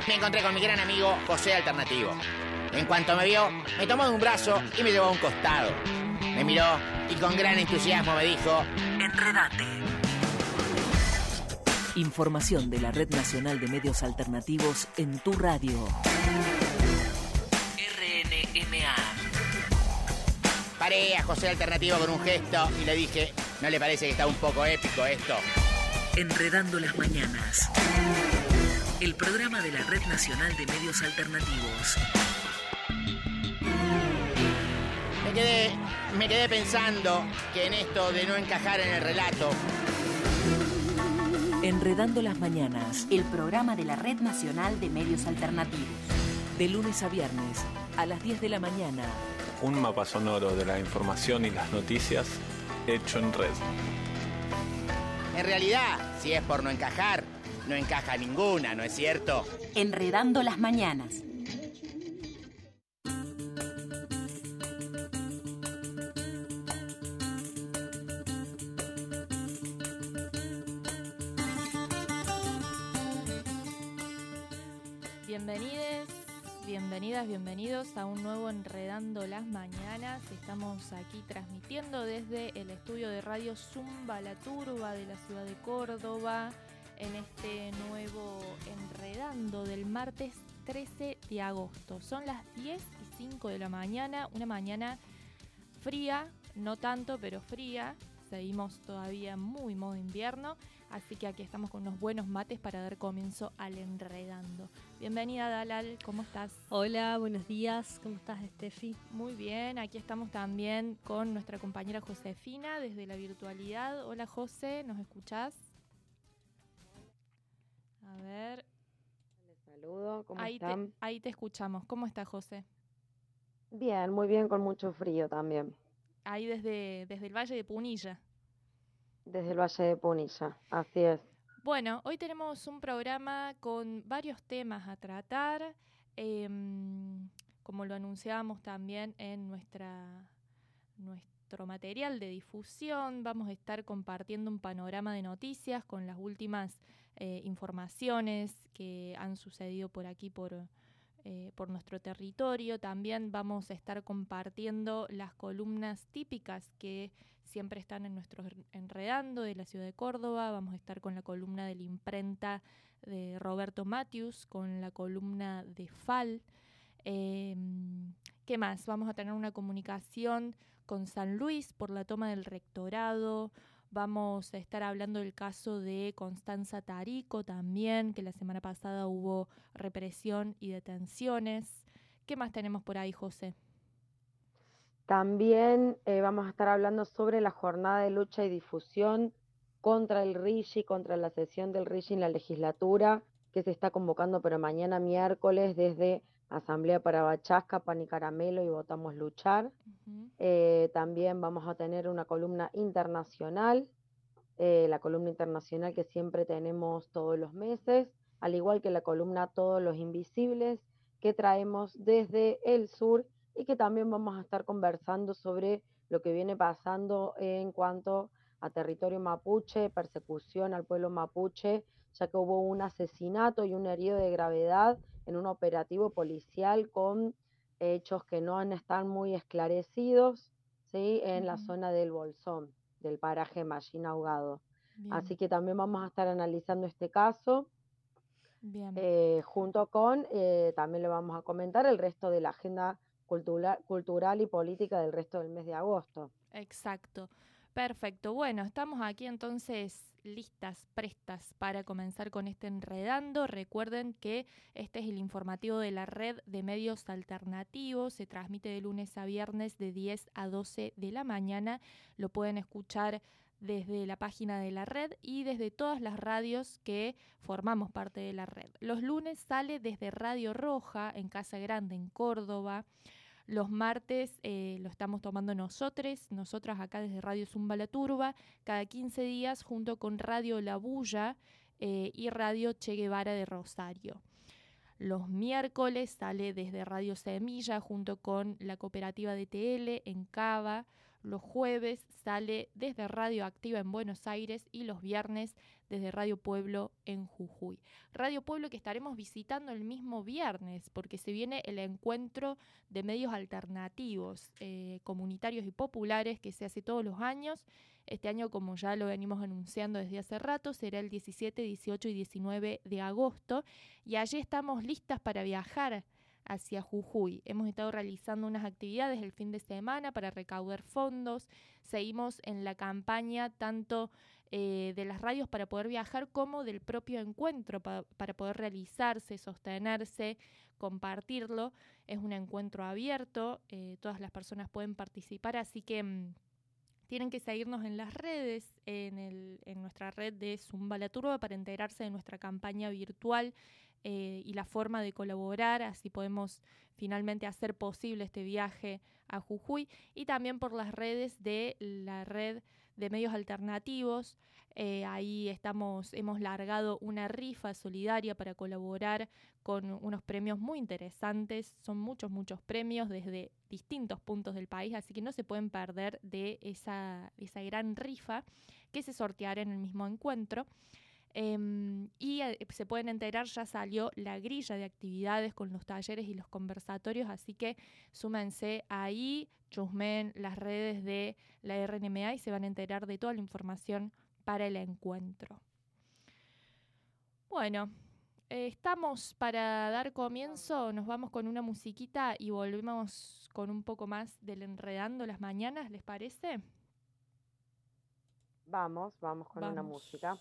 Me encontré con mi gran amigo José Alternativo. En cuanto me vio, me tomó de un brazo y me llevó a un costado. Me miró y con gran entusiasmo me dijo: Enredate. Información de la Red Nacional de Medios Alternativos en tu radio. RNMA. Paré a José Alternativo con un gesto y le dije: ¿no le parece que está un poco épico esto? Enredando las mañanas. El programa de la Red Nacional de Medios Alternativos. Me quedé pensando que en esto de no encajar en el relato. Enredando las mañanas. El programa de la Red Nacional de Medios Alternativos. De lunes a viernes, a las 10 de la mañana. Un mapa sonoro de la información y las noticias hecho en red. En realidad, si es por no encajar, no encaja ninguna, ¿no es cierto? Enredando las mañanas. Bienvenidos a un nuevo Enredando las Mañanas. Estamos aquí transmitiendo desde el estudio de Radio Zumba La Turba de la ciudad de Córdoba en este nuevo Enredando del martes 13 de agosto. Son las 10:05 de la mañana, una mañana fría, no tanto, pero fría. Seguimos todavía muy modo invierno, así que aquí estamos con unos buenos mates para dar comienzo al Enredando. Bienvenida, Dalal, ¿cómo estás? Hola, buenos días, ¿cómo estás, Estefi? Muy bien, aquí estamos también con nuestra compañera Josefina desde la virtualidad. Hola, José, ¿nos escuchás? A ver. Les saludo, ¿cómo están? Ahí te escuchamos. ¿Cómo está, José? Bien, muy bien, con mucho frío también. Ahí desde el Valle de Punilla. Desde el Valle de Punilla, así es. Bueno, hoy tenemos un programa con varios temas a tratar, como lo anunciábamos también en nuestro material de difusión. Vamos a estar compartiendo un panorama de noticias con las últimas informaciones que han sucedido por aquí, por nuestro territorio. También vamos a estar compartiendo las columnas típicas que siempre están en nuestro Enredando de la ciudad de Córdoba. Vamos a estar con la columna de la imprenta de Roberto Matius, con la columna de FAL. ¿Qué más? Vamos a tener una comunicación con San Luis por la toma del rectorado. Vamos a estar hablando del caso de Constanza Tarico también, que la semana pasada hubo represión y detenciones. ¿Qué más tenemos por ahí, José? También vamos a estar hablando sobre la jornada de lucha y difusión contra el RIGI, contra la sesión del RIGI en la legislatura, que se está convocando pero mañana miércoles desde Asamblea para Bachasca, Pan y Caramelo y Votamos Luchar. Uh-huh. También vamos a tener una columna internacional, la columna internacional que siempre tenemos todos los meses, al igual que la columna Todos los Invisibles, que traemos desde el sur y que también vamos a estar conversando sobre lo que viene pasando en cuanto a territorio mapuche, persecución al pueblo mapuche, ya que hubo un asesinato y un herido de gravedad en un operativo policial con hechos que no están muy esclarecidos, ¿sí? En la zona del Bolsón, del paraje Mallín Ahogado. Bien. Así que también vamos a estar analizando este caso. Bien. Junto con, también le vamos a comentar el resto de la agenda cultural y política del resto del mes de agosto. Exacto. Perfecto. Bueno, estamos aquí entonces listas, prestas para comenzar con este Enredando. Recuerden que este es el informativo de la Red de Medios Alternativos. Se transmite de lunes a viernes de 10 a 12 de la mañana. Lo pueden escuchar desde la página de la red y desde todas las radios que formamos parte de la red. Los lunes sale desde Radio Roja en Casa Grande, en Córdoba. Los martes lo estamos tomando nosotras acá desde Radio Zumba La Turba, cada 15 días junto con Radio La Bulla y Radio Che Guevara de Rosario. Los miércoles sale desde Radio Semilla junto con la cooperativa DTL en Cava. Los jueves sale desde Radio Activa en Buenos Aires y los viernes desde Radio Pueblo en Jujuy. Radio Pueblo que estaremos visitando el mismo viernes, porque se viene el encuentro de medios alternativos, comunitarios y populares, que se hace todos los años. Este año, como ya lo venimos anunciando desde hace rato, será el 17, 18 y 19 de agosto. Y allí estamos listas para viajar hacia Jujuy. Hemos estado realizando unas actividades el fin de semana para recaudar fondos. Seguimos en la campaña tanto de las radios para poder viajar como del propio encuentro para poder realizarse, sostenerse, compartirlo. Es un encuentro abierto, todas las personas pueden participar, así que tienen que seguirnos en las redes, en nuestra red de Zumba la Turba, para enterarse de nuestra campaña virtual y la forma de colaborar, así podemos finalmente hacer posible este viaje a Jujuy, y también por las redes de la red de medios alternativos. Ahí hemos largado una rifa solidaria para colaborar con unos premios muy interesantes. Son muchos premios desde distintos puntos del país, así que no se pueden perder de esa gran rifa que se sorteará en el mismo encuentro. Y se pueden enterar, ya salió la grilla de actividades con los talleres y los conversatorios, así que súmense ahí, chusmen las redes de la RNMA y se van a enterar de toda la información para el encuentro. Bueno, estamos para dar comienzo, nos vamos con una musiquita y volvemos con un poco más del Enredando las Mañanas, ¿les parece? Vamos con una música.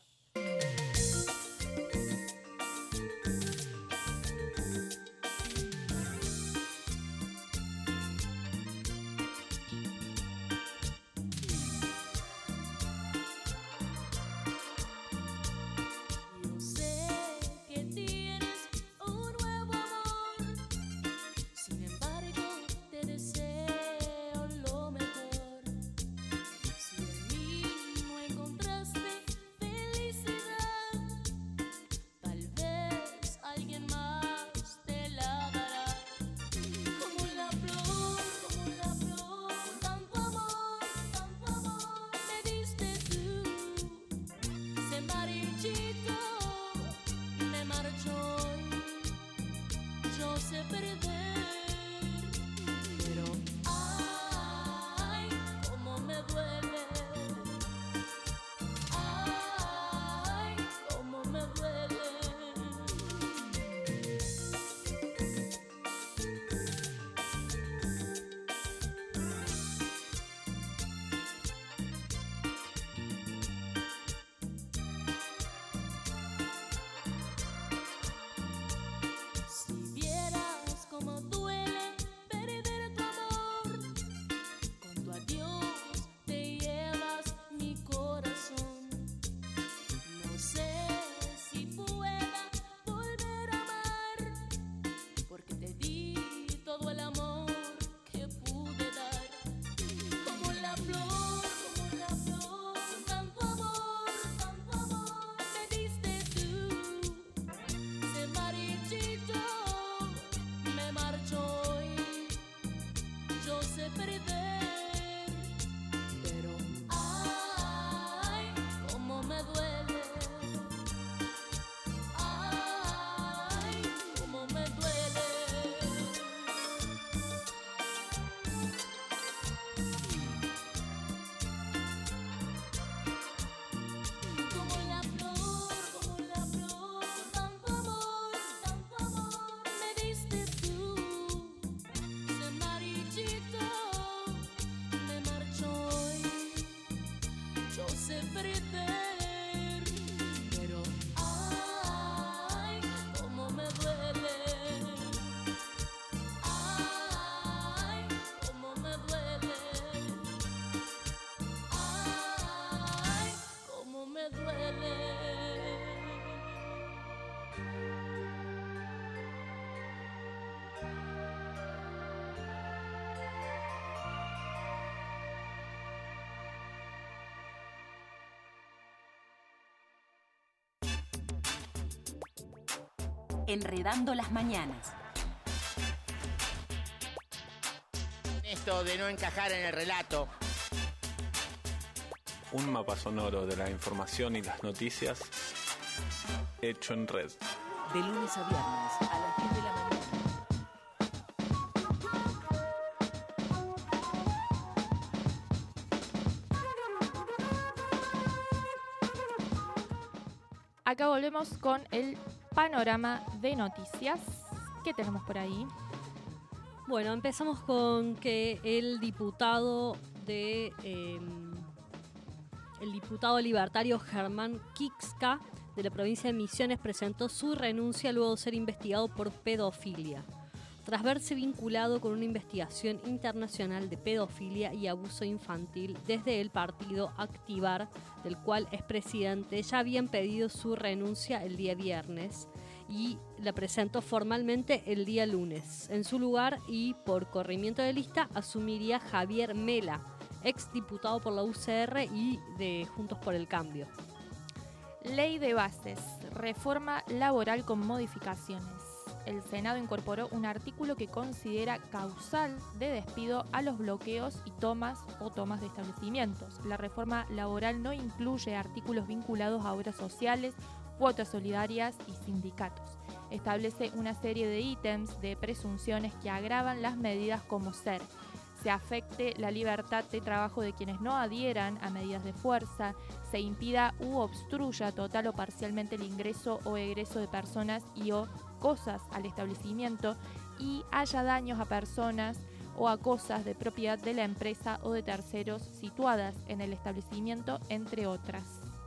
Enredando las Mañanas. Esto de no encajar en el relato, un mapa sonoro de la información y las noticias hecho en red. De lunes a viernes a las 10 de la mañana. Acá volvemos con el panorama de noticias. ¿Qué tenemos por ahí? Bueno, empezamos con que el diputado libertario Germán Kixka de la provincia de Misiones presentó su renuncia luego de ser investigado por pedofilia. Tras verse vinculado con una investigación internacional de pedofilia y abuso infantil desde el partido Activar, del cual es presidente, ya habían pedido su renuncia el día viernes y la presentó formalmente el día lunes. En su lugar y por corrimiento de lista asumiría Javier Mela, ex diputado por la UCR y de Juntos por el Cambio. Ley de bases, reforma laboral con modificaciones. El Senado incorporó un artículo que considera causal de despido a los bloqueos y tomas de establecimientos. La reforma laboral no incluye artículos vinculados a obras sociales, cuotas solidarias y sindicatos. Establece una serie de ítems de presunciones que agravan las medidas como ser: se afecte la libertad de trabajo de quienes no adhieran a medidas de fuerza, se impida u obstruya total o parcialmente el ingreso o egreso de personas y o cosas al establecimiento y haya daños a personas o a cosas de propiedad de la empresa o de terceros situadas en el establecimiento, entre otras.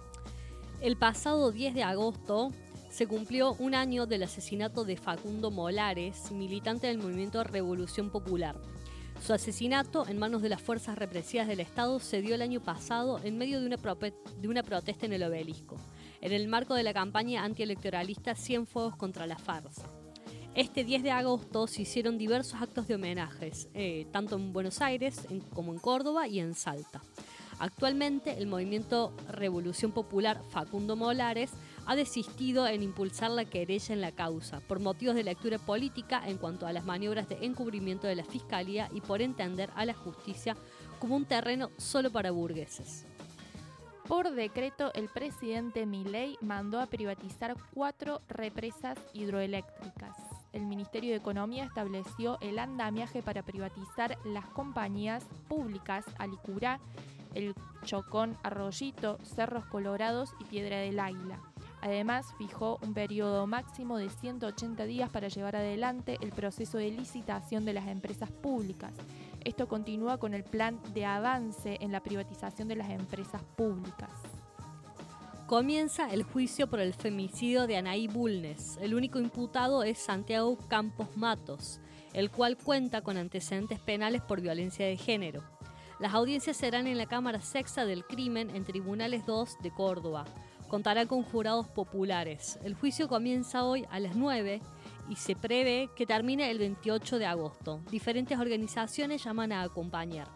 El pasado 10 de agosto se cumplió un año del asesinato de Facundo Molares, militante del movimiento Revolución Popular. Su asesinato en manos de las fuerzas represivas del Estado se dio el año pasado en medio de una protesta en el Obelisco, en el marco de la campaña antielectoralista Cienfuegos contra la farsa. Este 10 de agosto se hicieron diversos actos de homenajes, tanto en Buenos Aires como en Córdoba y en Salta. Actualmente, el movimiento Revolución Popular Facundo Molares ha desistido en impulsar la querella en la causa, por motivos de lectura política en cuanto a las maniobras de encubrimiento de la Fiscalía y por entender a la justicia como un terreno solo para burgueses. Por decreto, el presidente Milei mandó a privatizar 4 represas hidroeléctricas. El Ministerio de Economía estableció el andamiaje para privatizar las compañías públicas Alicurá, El Chocón Arroyito, Cerros Colorados y Piedra del Águila. Además, fijó un periodo máximo de 180 días para llevar adelante el proceso de licitación de las empresas públicas. Esto continúa con el plan de avance en la privatización de las empresas públicas. Comienza el juicio por el femicidio de Anaí Bulnes. El único imputado es Santiago Campos Matos, el cual cuenta con antecedentes penales por violencia de género. Las audiencias serán en la Cámara Sexta del Crimen en Tribunales 2 de Córdoba. Contará con jurados populares. El juicio comienza hoy a las 9 y se prevé que termine el 28 de agosto. Diferentes organizaciones llaman a acompañar.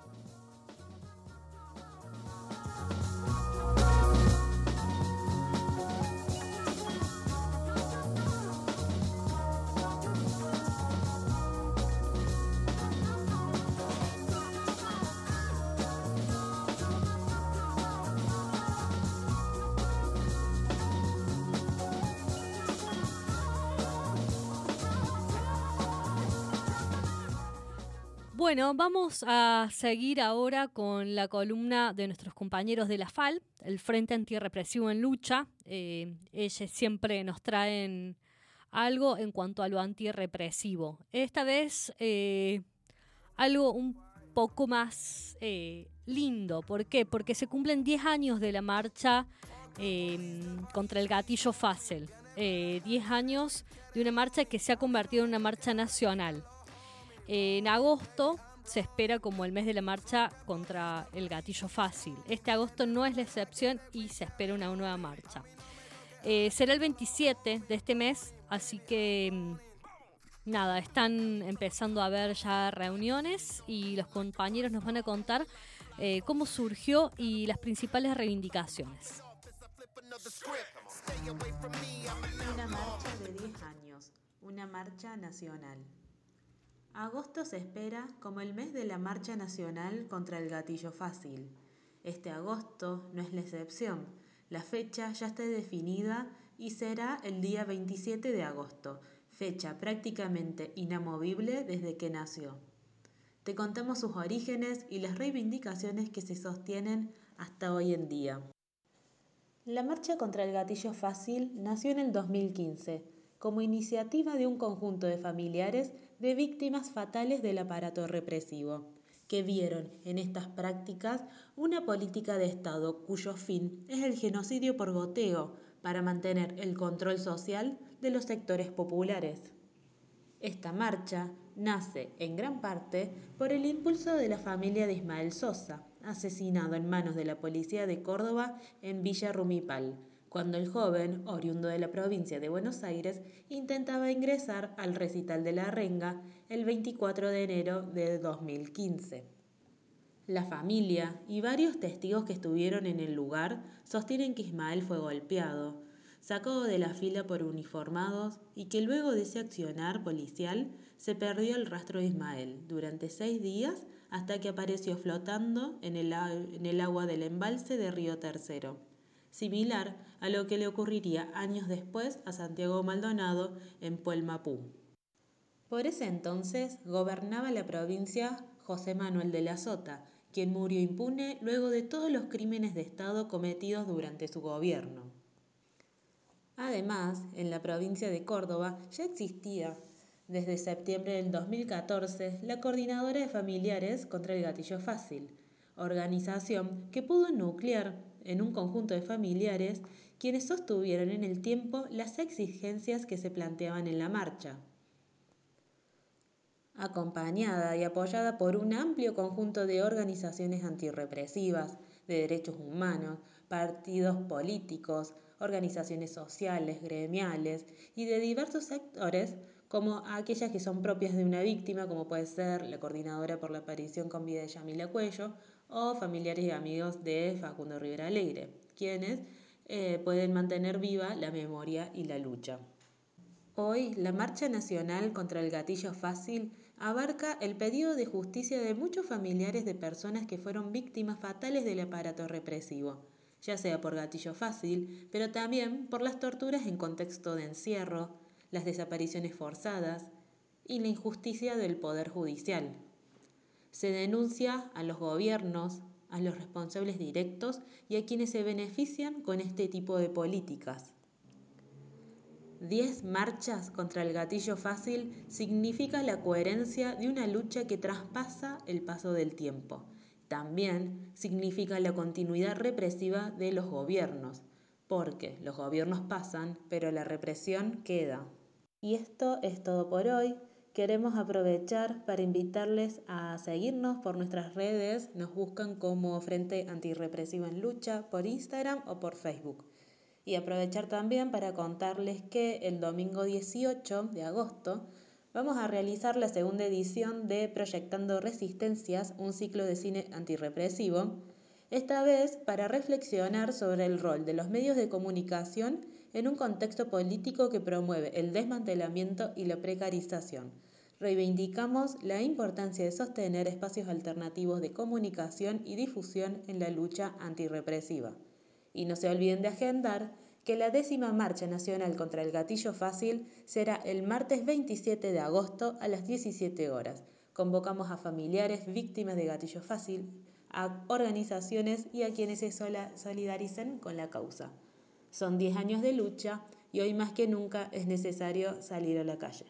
Bueno, vamos a seguir ahora con la columna de nuestros compañeros de la FAL, el Frente Antirrepresivo en Lucha. Ellos siempre nos traen algo en cuanto a lo antirrepresivo. Esta vez algo un poco más lindo. ¿Por qué? Porque se cumplen 10 años de la marcha contra el gatillo fácil. 10 años de una marcha que se ha convertido en una marcha nacional. En agosto se espera como el mes de la marcha contra el gatillo fácil. Este agosto no es la excepción y se espera una nueva marcha. Será el 27 de este mes, así que nada, están empezando a haber ya reuniones y los compañeros nos van a contar cómo surgió y las principales reivindicaciones. Una marcha de 10 años, una marcha nacional. Agosto se espera como el mes de la marcha nacional contra el gatillo fácil. Este agosto no es la excepción. La fecha ya está definida y será el día 27 de agosto, fecha prácticamente inamovible desde que nació. Te contamos sus orígenes y las reivindicaciones que se sostienen hasta hoy en día. La Marcha contra el Gatillo Fácil nació en el 2015 como iniciativa de un conjunto de familiares de víctimas fatales del aparato represivo, que vieron en estas prácticas una política de Estado cuyo fin es el genocidio por goteo para mantener el control social de los sectores populares. Esta marcha nace en gran parte por el impulso de la familia de Ismael Sosa, asesinado en manos de la policía de Córdoba en Villa Rumipal, cuando el joven, oriundo de la provincia de Buenos Aires, intentaba ingresar al recital de La Renga el 24 de enero de 2015. La familia y varios testigos que estuvieron en el lugar sostienen que Ismael fue golpeado, sacado de la fila por uniformados y que luego de ese accionar policial se perdió el rastro de Ismael durante 6 días hasta que apareció flotando en el agua del embalse de Río Tercero, similar a lo que le ocurriría años después a Santiago Maldonado en Puelmapú. Por ese entonces gobernaba la provincia José Manuel de la Sota, quien murió impune luego de todos los crímenes de Estado cometidos durante su gobierno. Además, en la provincia de Córdoba ya existía, desde septiembre del 2014, la Coordinadora de Familiares contra el Gatillo Fácil, organización que pudo nuclear en un conjunto de familiares quienes sostuvieron en el tiempo las exigencias que se planteaban en la marcha. Acompañada y apoyada por un amplio conjunto de organizaciones antirrepresivas, de derechos humanos, partidos políticos, organizaciones sociales, gremiales y de diversos sectores, como aquellas que son propias de una víctima, como puede ser la Coordinadora por la Aparición con Vida de Yamila Cuello, o familiares y amigos de Facundo Rivera Alegre, quienes pueden mantener viva la memoria y la lucha. Hoy, la Marcha Nacional contra el Gatillo Fácil abarca el pedido de justicia de muchos familiares de personas que fueron víctimas fatales del aparato represivo, ya sea por gatillo fácil, pero también por las torturas en contexto de encierro, las desapariciones forzadas y la injusticia del Poder Judicial. Se denuncia a los gobiernos, a los responsables directos y a quienes se benefician con este tipo de políticas. 10 marchas contra el gatillo fácil significa la coherencia de una lucha que traspasa el paso del tiempo. También significa la continuidad represiva de los gobiernos, porque los gobiernos pasan, pero la represión queda. Y esto es todo por hoy. Queremos aprovechar para invitarles a seguirnos por nuestras redes. Nos buscan como Frente Antirrepresivo en Lucha por Instagram o por Facebook. Y aprovechar también para contarles que el domingo 18 de agosto vamos a realizar la segunda edición de Proyectando Resistencias, un ciclo de cine antirrepresivo, esta vez para reflexionar sobre el rol de los medios de comunicación en un contexto político que promueve el desmantelamiento y la precarización. Reivindicamos la importancia de sostener espacios alternativos de comunicación y difusión en la lucha antirrepresiva. Y no se olviden de agendar que la 10ª Marcha Nacional contra el Gatillo Fácil será el martes 27 de agosto a las 17 horas. Convocamos a familiares víctimas de gatillo fácil, a organizaciones y a quienes se solidaricen con la causa. Son 10 años de lucha y hoy más que nunca es necesario salir a la calle.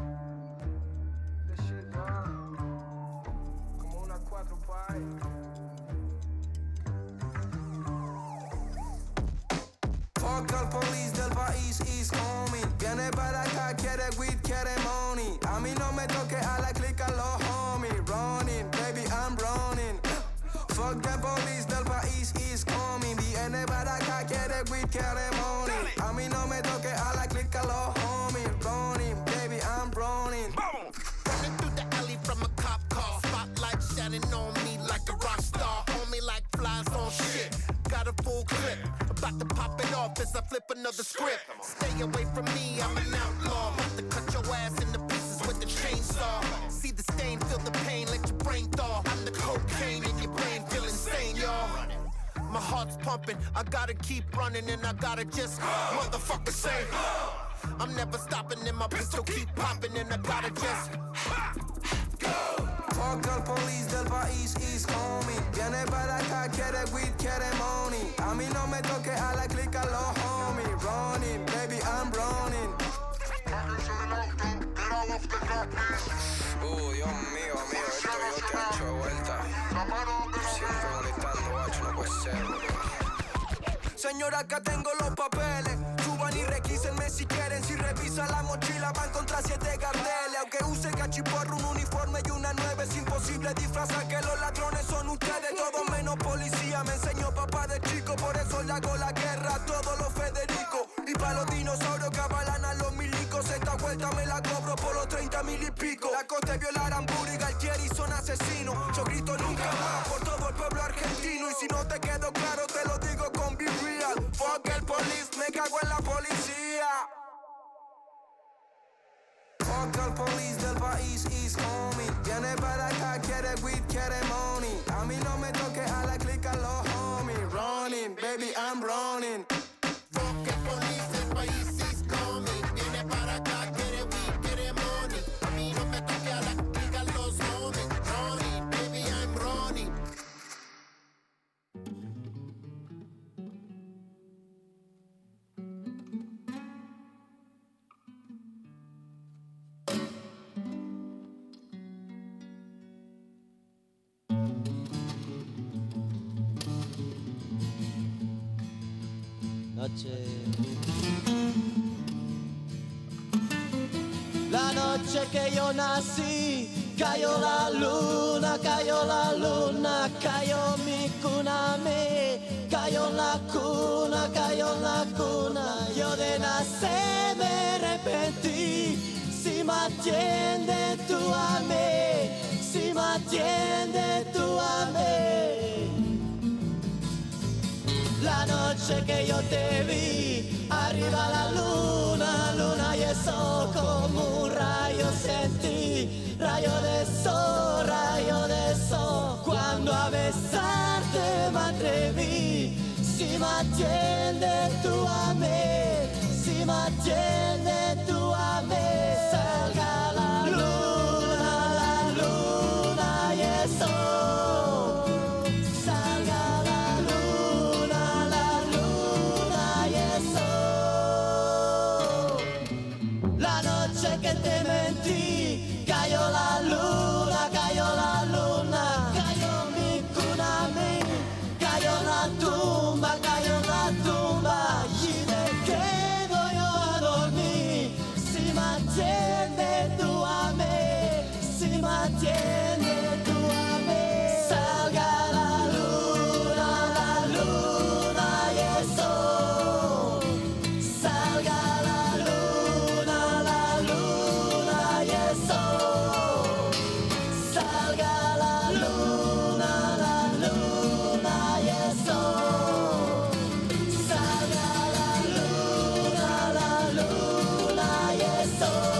Fuck al police del país is coming. Viene para acá, quiere weed, quiere money. A mí no me toque a la clica los homies. Running, baby, I'm running. Fuck the police del país is coming. Viene para acá, quiere weed, quiere money. A mí no me toque a la clica los homies. Running, baby, I'm running. Running through the alley from a cop car. Spotlight shining on me like a rock star. On me like flies on shit. Got a full clip. About to pop it off as I flip another script. Stay away from me, I'm an outlaw. About to cut your ass into pieces with the chainsaw. See the stain, feel the pain, let your brain thaw. I'm the cocaine in your brain, feel insane, y'all. heart's pumping. I gotta keep running and I gotta just motherfucker say, I'm never stopping and my pistol keep popping and I gotta just go. Fuck al police del país, East homie. Viene para acá, quiere weed, quiere money. A mí no me toque a la clica los homies. Running, baby, I'm running. Dios mío, amigo, esto yo te he hecho vuelta. Siempre molestando, guacho, no puede ser, boludo. Señora, acá tengo los papeles. Suban y requísenme si quieren. Si revisan la mochila van contra 7 carteles. Aunque use cachiporro, un uniforme y una 9, es imposible disfrazar que los ladrones son ustedes. Todo menos policía, me enseñó papá de chico. Por eso le hago la guerra a todos los Federico. Y pa' los dinosaurios que avalan a los milicos. Esta vuelta me la cobro por los 30.000 y pico. La costa violar Aramburu y Galtieri son asesinos. Yo grito nunca más por todo el pueblo argentino. Y si no te quedó claro te lo digo con Be Real. Fuck el police, me cago en la policía. Fuck al police del país, East homie. Viene para acá, quiere weed, quiere money. A mí no me toque a la clica los homies. Running, baby, I'm running. Fuck el police del país is coming. Viene para acá, quiere weed, quiere money. A mí no me toque a la clica los homies. Running, baby, I'm running. La noche que yo nací, cayó la luna, cayó mi cuna, cayó la cuna, yo de nacer me arrepentí, si me atiende tú a mí, si me atiende tú a mí. La noche que yo te vi, arriba la luna y eso como un rayo sentí, rayo de sol, cuando a besarte me atreví, si me atiende tú a mí, si me atiende tú a mí, salga la luna y eso. Que te mentí, cayó la luna, cayó mi cuna, cayó la tumba, y me quedo yo a dormir, si me atiende tú a mí, si me atiende tú a mí, salga la luna y eso, salga la luna y eso, salga la luna y eso, salga la luna y eso.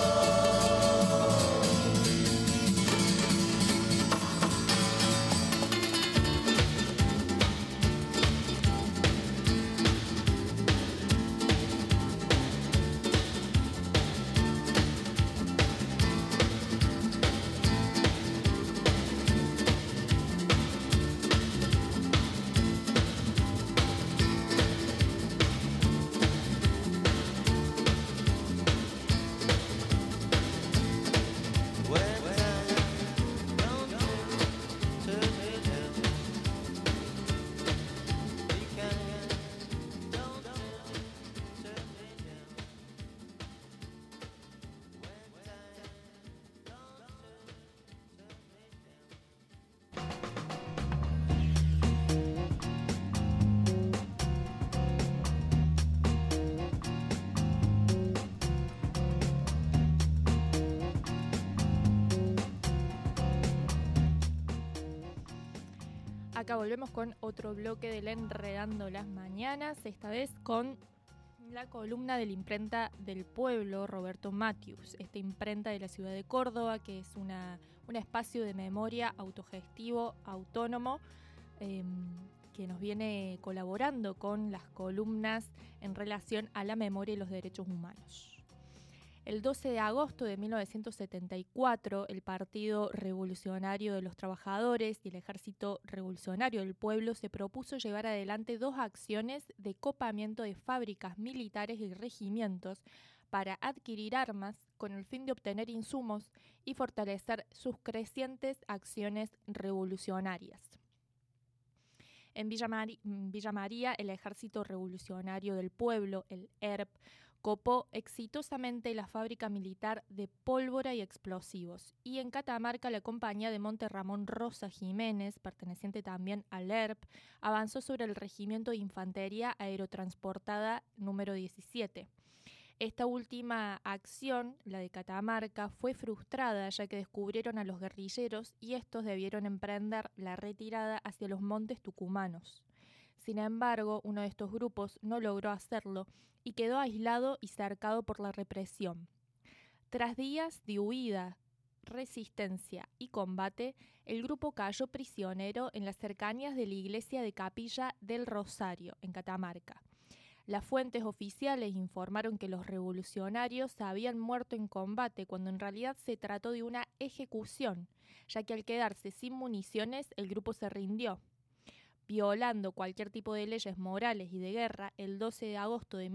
Acá volvemos con otro bloque del Enredando las Mañanas, esta vez con la columna de la imprenta del pueblo, Roberto Matthews, esta imprenta de la ciudad de Córdoba, que es un espacio de memoria autogestivo, autónomo, que que nos viene colaborando con las columnas en relación a la memoria y los derechos humanos. El 12 de agosto de 1974, el Partido Revolucionario de los Trabajadores y el Ejército Revolucionario del Pueblo se propuso llevar adelante 2 acciones de copamiento de fábricas militares y regimientos para adquirir armas con el fin de obtener insumos y fortalecer sus crecientes acciones revolucionarias. En Villa María, el Ejército Revolucionario del Pueblo, el ERP, copó exitosamente la fábrica militar de pólvora y explosivos, y en Catamarca la compañía de Monte Ramón Rosa Jiménez, perteneciente también al ERP, avanzó sobre el Regimiento de Infantería Aerotransportada número 17. Esta última acción, la de Catamarca, fue frustrada ya que descubrieron a los guerrilleros y estos debieron emprender la retirada hacia los montes tucumanos. Sin embargo, uno de estos grupos no logró hacerlo y quedó aislado y cercado por la represión. Tras días de huida, resistencia y combate, el grupo cayó prisionero en las cercanías de la iglesia de Capilla del Rosario, en Catamarca. Las fuentes oficiales informaron que los revolucionarios habían muerto en combate cuando en realidad se trató de una ejecución, ya que al quedarse sin municiones el grupo se rindió. Violando cualquier tipo de leyes morales y de guerra, el 12 de agosto de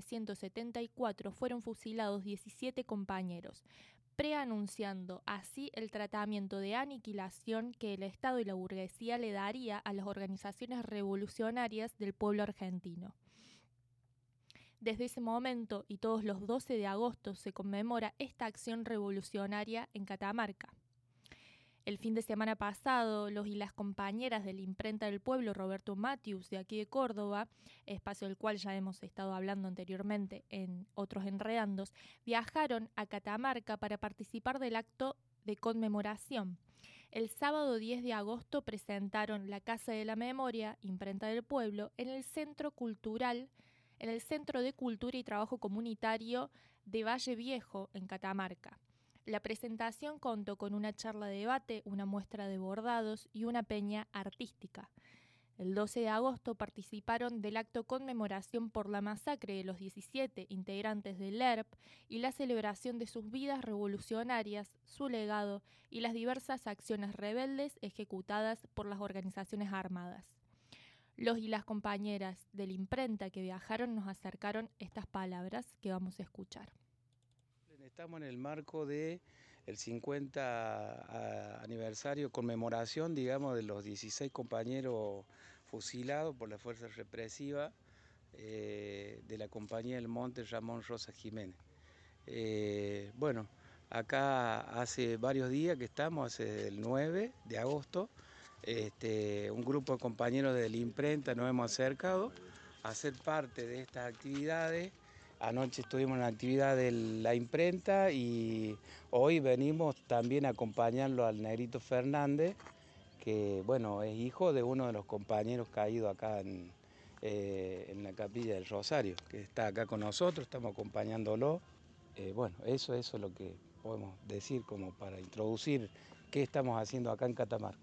1974 fueron fusilados 17 compañeros, preanunciando así el tratamiento de aniquilación que el Estado y la burguesía le daría a las organizaciones revolucionarias del pueblo argentino. Desde ese momento y todos los 12 de agosto se conmemora esta acción revolucionaria en Catamarca. El fin de semana pasado, los y las compañeras de la Imprenta del Pueblo, Roberto Matius, de aquí de Córdoba, espacio del cual ya hemos estado hablando anteriormente en otros enredandos, viajaron a Catamarca para participar del acto de conmemoración. El sábado 10 de agosto presentaron la Casa de la Memoria, Imprenta del Pueblo, en el Centro de Cultura y Trabajo Comunitario de Valle Viejo, en Catamarca. La presentación contó con una charla de debate, una muestra de bordados y una peña artística. El 12 de agosto participaron del acto conmemoración por la masacre de los 17 integrantes del ERP y la celebración de sus vidas revolucionarias, su legado y las diversas acciones rebeldes ejecutadas por las organizaciones armadas. Los y las compañeras de la imprenta que viajaron nos acercaron estas palabras que vamos a escuchar. Estamos en el marco del 50 aniversario, conmemoración, digamos, de los 16 compañeros fusilados por la fuerza represiva de la compañía del Monte Ramón Rosa Jiménez. Bueno, acá hace varios días que estamos, hace el 9 de agosto, un grupo de compañeros de la imprenta nos hemos acercado a ser parte de estas actividades. Anoche estuvimos en la actividad de la imprenta y hoy venimos también a acompañarlo al Negrito Fernández, que bueno, es hijo de uno de los compañeros caídos acá en la Capilla del Rosario, que está acá con nosotros, estamos acompañándolo. Bueno, eso es lo que podemos decir como para introducir qué estamos haciendo acá en Catamarca.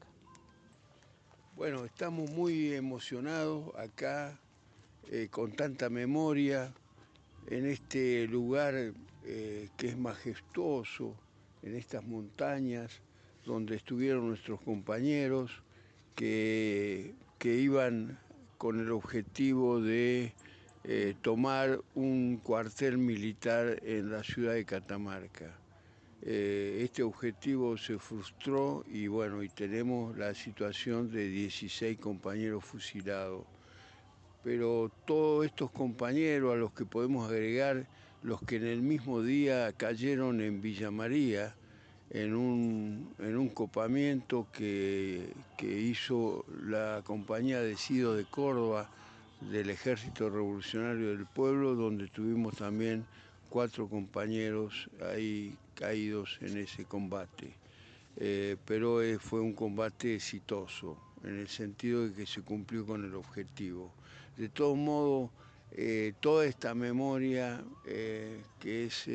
Bueno, estamos muy emocionados acá, con tanta memoria, en este lugar que es majestuoso, en estas montañas donde estuvieron nuestros compañeros que iban con el objetivo de tomar un cuartel militar en la ciudad de Catamarca. Este objetivo se frustró y bueno, y tenemos la situación de 16 compañeros fusilados. Pero todos estos compañeros, a los que podemos agregar los que en el mismo día cayeron en Villa María, en un copamiento que hizo la compañía de Sido de Córdoba del Ejército Revolucionario del Pueblo, donde tuvimos también 4 compañeros ahí caídos en ese combate. Pero fue un combate exitoso, en el sentido de que se cumplió con el objetivo. De todo modo, toda esta memoria, que es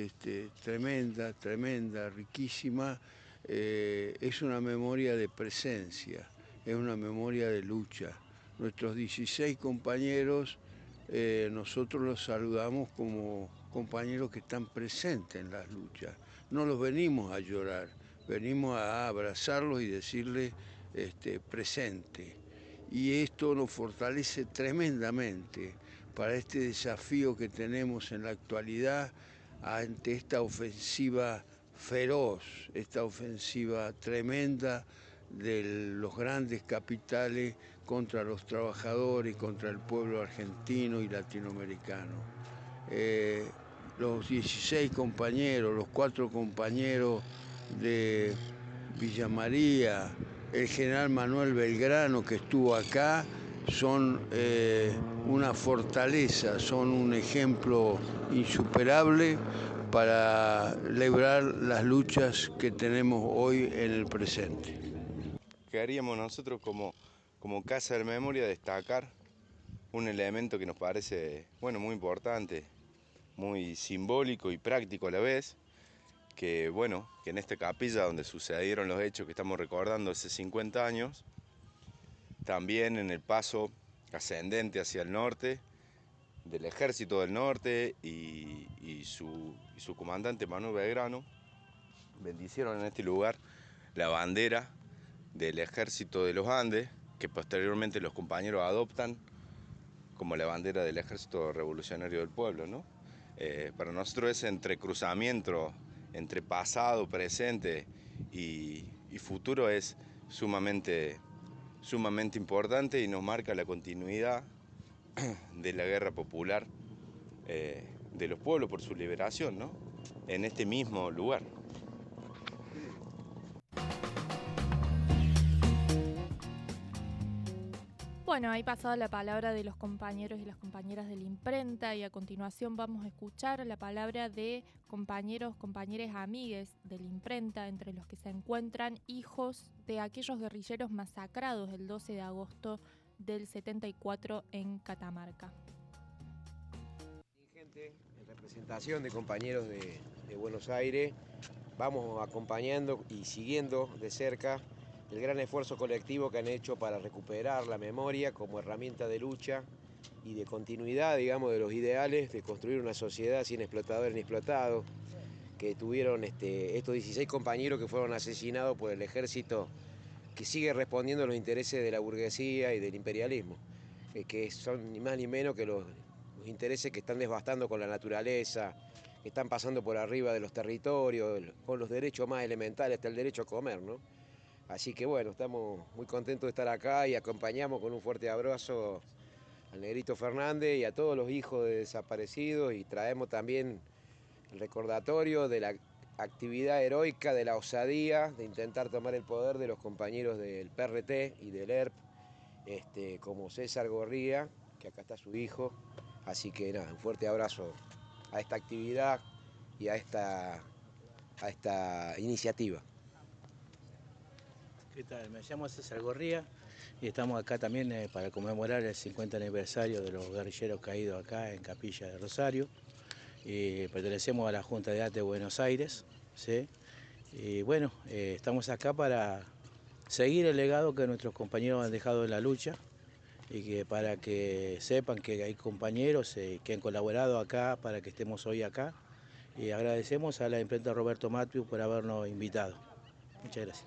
tremenda, riquísima, es una memoria de presencia, es una memoria de lucha. nuestros 16 compañeros, nosotros los saludamos como compañeros que están presentes en las luchas. No los venimos a llorar, venimos a abrazarlos y decirles presente. Y esto nos fortalece tremendamente para este desafío que tenemos en la actualidad ante esta ofensiva feroz, esta ofensiva tremenda de los grandes capitales contra los trabajadores, contra el pueblo argentino y latinoamericano. Los 16 compañeros, los 4 compañeros de Villa María, el general Manuel Belgrano que estuvo acá, son una fortaleza, son un ejemplo insuperable para librar las luchas que tenemos hoy en el presente. ¿Qué haríamos nosotros como Casa de Memoria? Destacar un elemento que nos parece muy importante, muy simbólico y práctico a la vez, que en esta capilla donde sucedieron los hechos que estamos recordando hace 50 años, también en el paso ascendente hacia el norte del Ejército del Norte y su comandante Manuel Belgrano bendicieron en este lugar la bandera del Ejército de los Andes, que posteriormente los compañeros adoptan como la bandera del Ejército Revolucionario del Pueblo, ¿no? Para nosotros ese entrecruzamiento entre pasado, presente y futuro es sumamente importante y nos marca la continuidad de la guerra popular de los pueblos por su liberación, ¿no? En este mismo lugar. Bueno, ahí pasado la palabra de los compañeros y las compañeras de la imprenta y a continuación vamos a escuchar la palabra de compañeros, compañeras, amigues de la imprenta, entre los que se encuentran hijos de aquellos guerrilleros masacrados el 12 de agosto del 74 en Catamarca. Gente, en representación de compañeros de Buenos Aires, vamos acompañando y siguiendo de cerca el gran esfuerzo colectivo que han hecho para recuperar la memoria como herramienta de lucha y de continuidad, digamos, de los ideales de construir una sociedad sin explotadores ni explotados, que tuvieron estos 16 compañeros que fueron asesinados por el ejército que sigue respondiendo a los intereses de la burguesía y del imperialismo, que son ni más ni menos que los intereses que están devastando con la naturaleza, que están pasando por arriba de los territorios, con los derechos más elementales, hasta el derecho a comer, ¿no? Así que bueno, estamos muy contentos de estar acá y acompañamos con un fuerte abrazo al Negrito Fernández y a todos los hijos de desaparecidos, y traemos también el recordatorio de la actividad heroica, de la osadía de intentar tomar el poder de los compañeros del PRT y del ERP, como César Gorría, que acá está su hijo. Así que nada, un fuerte abrazo a esta actividad y a esta iniciativa. ¿Qué tal? Me llamo César Gorría y estamos acá también para conmemorar el 50 aniversario de los guerrilleros caídos acá en Capilla de Rosario. Y pertenecemos a la Junta de Arte de Buenos Aires, ¿sí? Y bueno, estamos acá para seguir el legado que nuestros compañeros han dejado en la lucha y que para que sepan que hay compañeros que han colaborado acá para que estemos hoy acá. Y agradecemos a la imprenta Roberto Matthews por habernos invitado. Muchas gracias.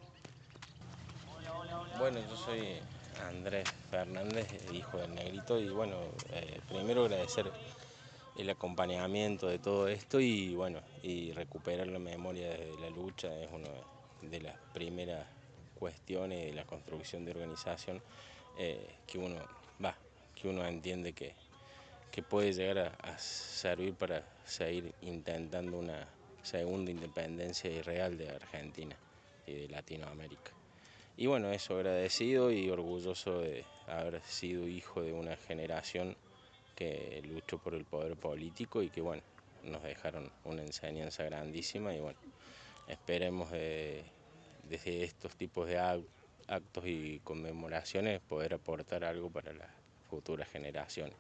Bueno, yo soy Andrés Fernández, hijo del Negrito, y bueno, primero agradecer el acompañamiento de todo esto y bueno, y recuperar la memoria de la lucha es una de las primeras cuestiones de la construcción de organización que uno entiende que puede llegar a servir para seguir intentando una segunda independencia irreal de Argentina y de Latinoamérica. Y bueno, eso, agradecido y orgulloso de haber sido hijo de una generación que luchó por el poder político y que bueno, nos dejaron una enseñanza grandísima y bueno, esperemos desde estos tipos de actos y conmemoraciones poder aportar algo para las futuras generaciones.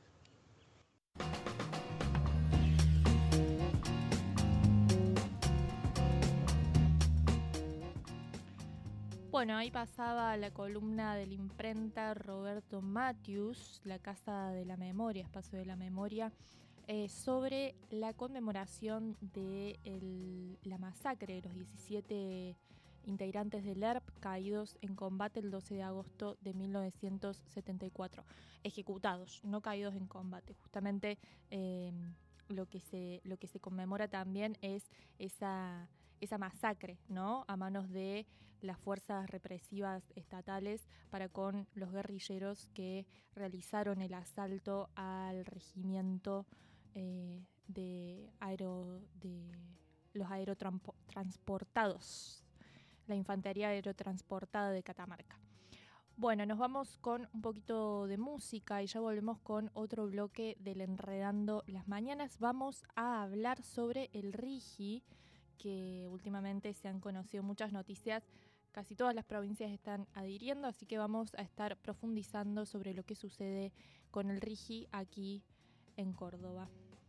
Bueno, ahí pasaba la columna de la imprenta Roberto Matthews, la Casa de la Memoria, Espacio de la Memoria, sobre la conmemoración de la masacre de los 17 integrantes del ERP caídos en combate el 12 de agosto de 1974. Ejecutados, no caídos en combate. Justamente lo que se conmemora también es esa masacre, ¿no?, a manos de las fuerzas represivas estatales para con los guerrilleros que realizaron el asalto al regimiento de los aerotransportados, la infantería aerotransportada de Catamarca. Bueno, nos vamos con un poquito de música y ya volvemos con otro bloque del Enredando las Mañanas. Vamos a hablar sobre el RIGI, que últimamente se han conocido muchas noticias. Casi todas las provincias están adhiriendo, así que vamos a estar profundizando sobre lo que sucede con el RIGI aquí en Córdoba.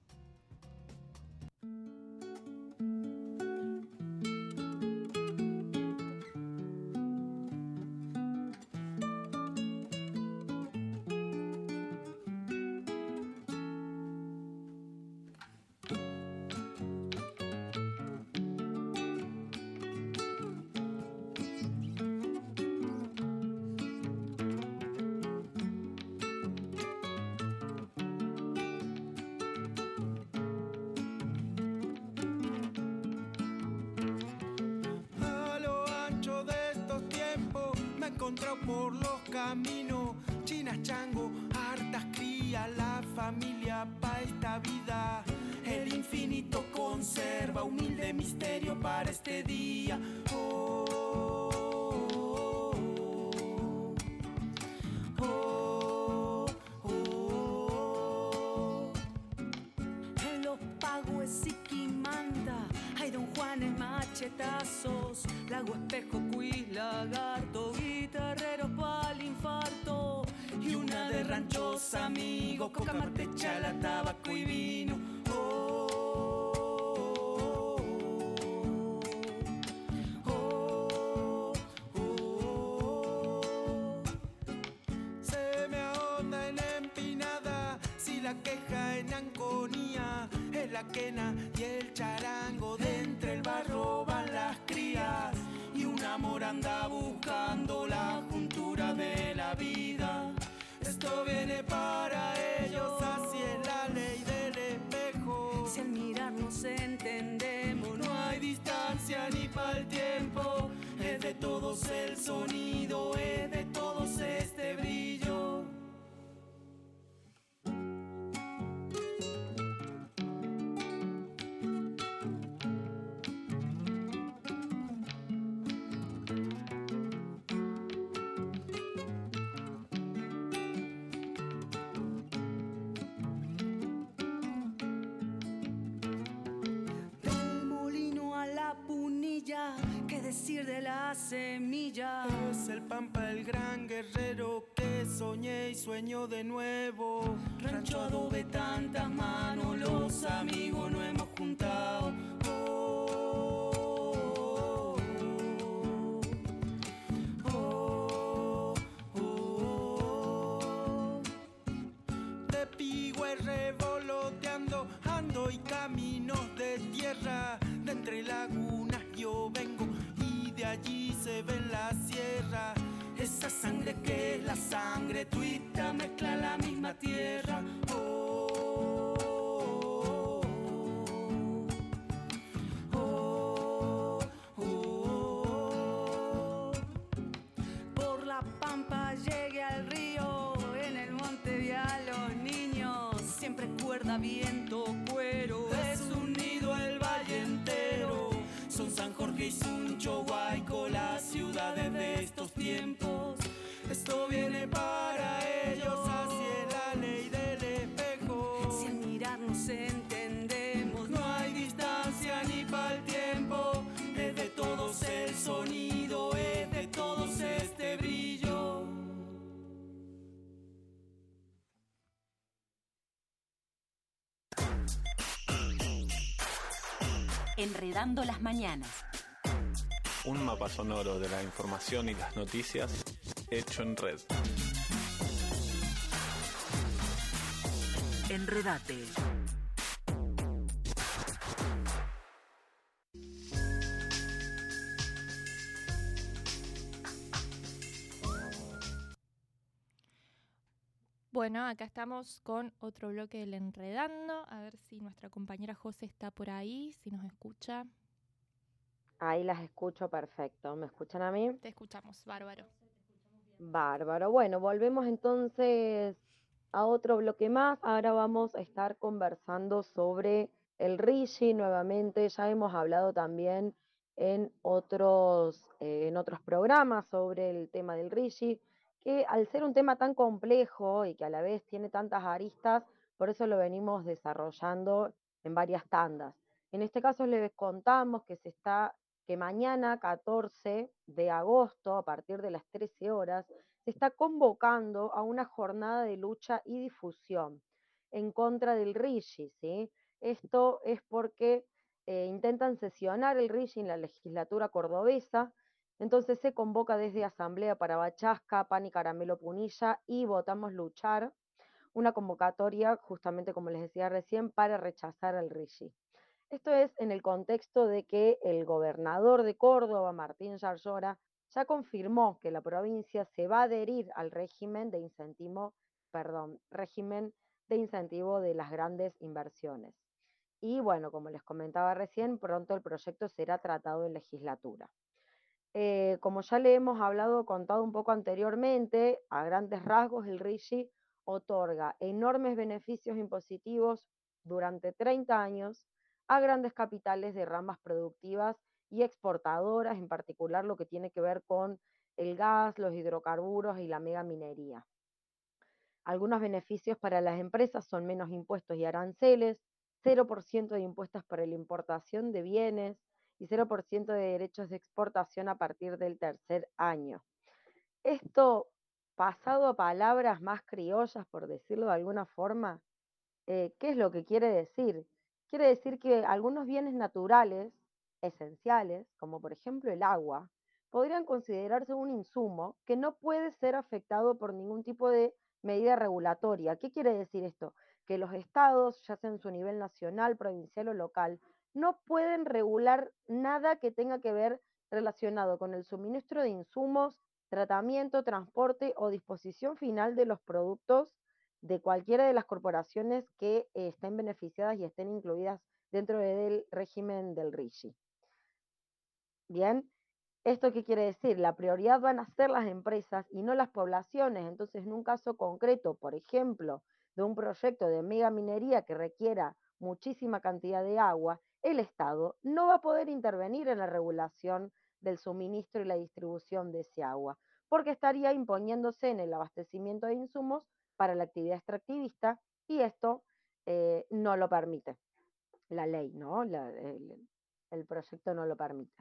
Por los caminos, chinas, chango, hartas crías, la familia pa' esta vida. El infinito conserva humilde misterio para este día. En los pagos Siquimanda hay Don Juanes machetazos, lago espejo, quiz, lagarto, guitarreros pa'l infarto y una de ranchos amigos, coca, mate, chala, tabaco y vino. Se me ahonda en empinada, si la queja en anconía es la quena y el charango, de entre el barro van las crías. Y un amor anda buscando la juntura de la vida. Esto viene para ellos, así es la ley del espejo. Si al mirarnos entendemos, no hay distancia ni pa'l tiempo. Es de todos el sonido, es de todos este brillo. ¿Qué decir de la semilla? Es el Pampa, el gran guerrero que soñé y sueño de nuevo. Rancho adobe, tantas manos, los amigos no hemos juntado. De Pigüe revoloteando ando y caminos de tierra, de entre lagunas yo vengo y de allí se ve la sierra. Esa sangre que es la sangre tuita mezcla la misma tierra. Por la pampa llegué al río, en el monte vi a los niños. Siempre cuerda, viento, cuero. Es un nido el valle entero. Son San Jorge y Suncho, Guayco, las ciudades de estos tiempos. Esto viene para ellos, así es la ley del espejo. Si al mirarnos entendemos, no hay distancia ni pa'l tiempo. Es de todos el sonido, es de todos este brillo. Enredando las Mañanas. Un mapa sonoro de la información y las noticias hecho en red. Enredate. Bueno, acá estamos con otro bloque del Enredando. A ver si nuestra compañera José está por ahí, si nos escucha. Ahí las escucho perfecto. ¿Me escuchan a mí? Te escuchamos, bárbaro. Bárbaro. Bueno, volvemos entonces a otro bloque más. Ahora vamos a estar conversando sobre el RIGI nuevamente. Ya hemos hablado también en otros programas sobre el tema del RIGI, que al ser un tema tan complejo y que a la vez tiene tantas aristas, por eso lo venimos desarrollando en varias tandas. En este caso les contamos que mañana 14 de agosto, a partir de las 13 horas, se está convocando a una jornada de lucha y difusión en contra del RIGI, ¿sí? Esto es porque intentan sesionar el RIGI en la legislatura cordobesa. Entonces se convoca desde Asamblea para Bachasca, Pan y Caramelo Punilla y Votamos Luchar, una convocatoria, justamente como les decía recién, para rechazar al RIGI. Esto es en el contexto de que el gobernador de Córdoba, Martín Yarlora, ya confirmó que la provincia se va a adherir al régimen de incentivo de las grandes inversiones. Y bueno, como les comentaba recién, pronto el proyecto será tratado en legislatura. Como ya le hemos contado un poco anteriormente, a grandes rasgos el RIGI otorga enormes beneficios impositivos durante 30 años a grandes capitales de ramas productivas y exportadoras, en particular lo que tiene que ver con el gas, los hidrocarburos y la megaminería. Algunos beneficios para las empresas son menos impuestos y aranceles, 0% de impuestos para la importación de bienes, y 0% de derechos de exportación a partir del tercer año. Esto, pasado a palabras más criollas, por decirlo de alguna forma, ¿qué es lo que quiere decir? Quiere decir que algunos bienes naturales esenciales, como por ejemplo el agua, podrían considerarse un insumo que no puede ser afectado por ningún tipo de medida regulatoria. ¿Qué quiere decir esto? Que los estados, ya sea en su nivel nacional, provincial o local, no pueden regular nada que tenga que ver relacionado con el suministro de insumos, tratamiento, transporte o disposición final de los productos de cualquiera de las corporaciones que estén beneficiadas y estén incluidas dentro del régimen del RIGI. Bien, ¿esto qué quiere decir? La prioridad van a ser las empresas y no las poblaciones. Entonces, en un caso concreto, por ejemplo, de un proyecto de megaminería que requiera muchísima cantidad de agua, el Estado no va a poder intervenir en la regulación del suministro y la distribución de ese agua, porque estaría imponiéndose en el abastecimiento de insumos para la actividad extractivista y esto no lo permite la ley, ¿no? El proyecto no lo permite.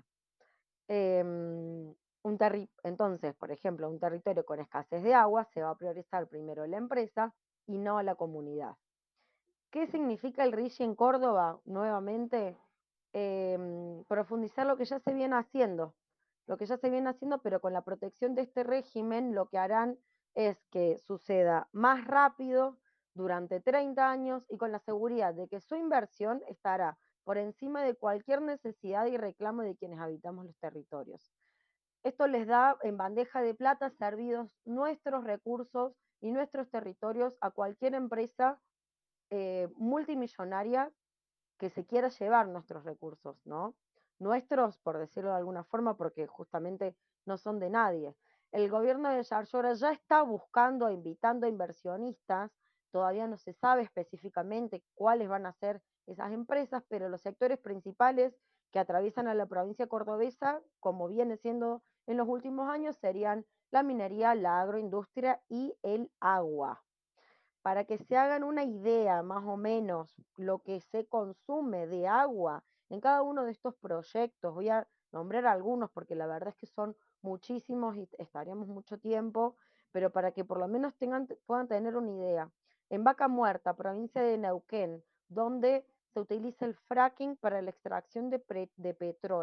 Entonces, por ejemplo, un territorio con escasez de agua se va a priorizar primero la empresa y no a la comunidad. ¿Qué significa el RIGI en Córdoba? Nuevamente, profundizar lo que ya se viene haciendo, pero con la protección de este régimen lo que harán es que suceda más rápido durante 30 años y con la seguridad de que su inversión estará por encima de cualquier necesidad y reclamo de quienes habitamos los territorios. Esto les da en bandeja de plata servidos nuestros recursos y nuestros territorios a cualquier empresa multimillonaria que se quiera llevar nuestros recursos, ¿no? Nuestros, por decirlo de alguna forma, porque justamente no son de nadie. El gobierno de Yarlora ya está buscando, invitando a inversionistas, todavía no se sabe específicamente cuáles van a ser esas empresas, pero los sectores principales que atraviesan a la provincia cordobesa, como viene siendo en los últimos años, serían la minería, la agroindustria y el agua. Para que se hagan una idea más o menos lo que se consume de agua en cada uno de estos proyectos, voy a nombrar algunos porque la verdad es que son muchísimos y estaríamos mucho tiempo, pero para que por lo menos puedan tener una idea. En Vaca Muerta, provincia de Neuquén, donde se utiliza el fracking para la extracción de petróleo,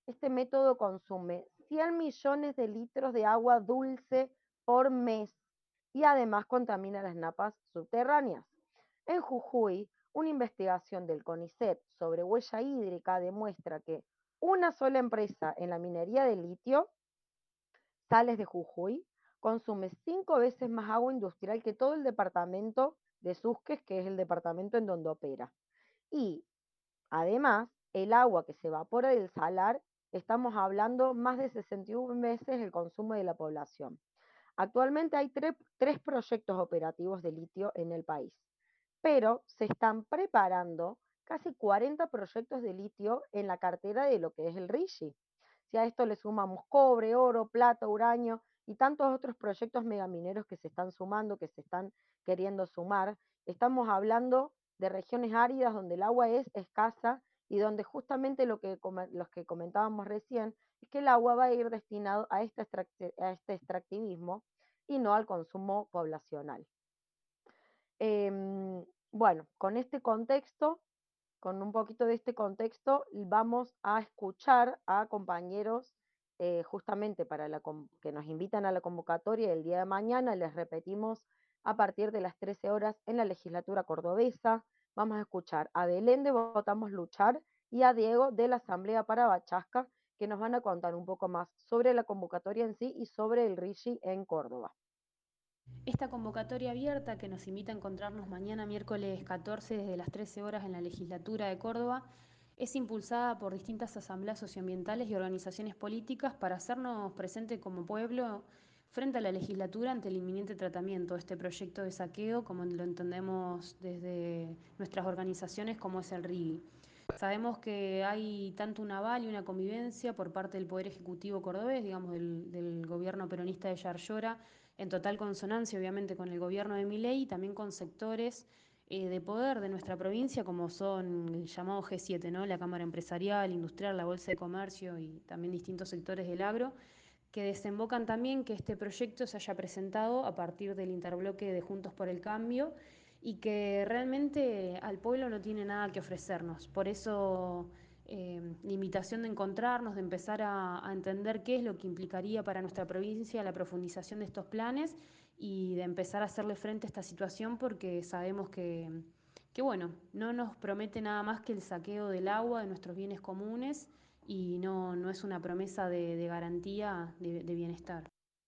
Este método consume 100 millones de litros de agua dulce por mes y además contamina las napas subterráneas. En Jujuy, una investigación del CONICET sobre huella hídrica demuestra que una sola empresa en la minería de litio, Sales de Jujuy, consume 5 veces más agua industrial que todo el departamento de Susques, que es el departamento en donde opera. Y además, el agua que se evapora del salar, estamos hablando más de 61 veces el consumo de la población. Actualmente hay tres proyectos operativos de litio en el país, pero se están preparando casi 40 proyectos de litio en la cartera de lo que es el RIGI. Si a esto le sumamos cobre, oro, plata, uranio y tantos otros proyectos megamineros que se están sumando, que se están queriendo sumar, estamos hablando de regiones áridas donde el agua es escasa y donde justamente los que comentábamos recién es que el agua va a ir destinado a este extractivismo y no al consumo poblacional. Bueno, con este contexto, con un poquito de este contexto, vamos a escuchar a compañeros justamente que nos invitan a la convocatoria el día de mañana. Les repetimos, a partir de las 13 horas en la legislatura cordobesa. Vamos a escuchar a Belén de Votamos Luchar y a Diego de la Asamblea para Bachasca, que nos van a contar un poco más sobre la convocatoria en sí y sobre el RIGI en Córdoba. Esta convocatoria abierta que nos invita a encontrarnos mañana miércoles 14 desde las 13 horas en la legislatura de Córdoba es impulsada por distintas asambleas socioambientales y organizaciones políticas para hacernos presente como pueblo frente a la legislatura ante el inminente tratamiento de este proyecto de saqueo, como lo entendemos desde nuestras organizaciones, como es el RIGI. Sabemos que hay tanto un aval y una convivencia por parte del Poder Ejecutivo cordobés, digamos, del gobierno peronista de Yarlora Llora, en total consonancia obviamente con el gobierno de Milei y también con sectores de poder de nuestra provincia como son el llamado G7, ¿no? La Cámara Empresarial, Industrial, la Bolsa de Comercio y también distintos sectores del agro, que desembocan también que este proyecto se haya presentado a partir del interbloque de Juntos por el Cambio y que realmente al pueblo no tiene nada que ofrecernos. Por eso la invitación de encontrarnos, de empezar a entender qué es lo que implicaría para nuestra provincia la profundización de estos planes y de empezar a hacerle frente a esta situación porque sabemos que bueno, no nos promete nada más que el saqueo del agua, de nuestros bienes comunes y no es una promesa de garantía de bienestar.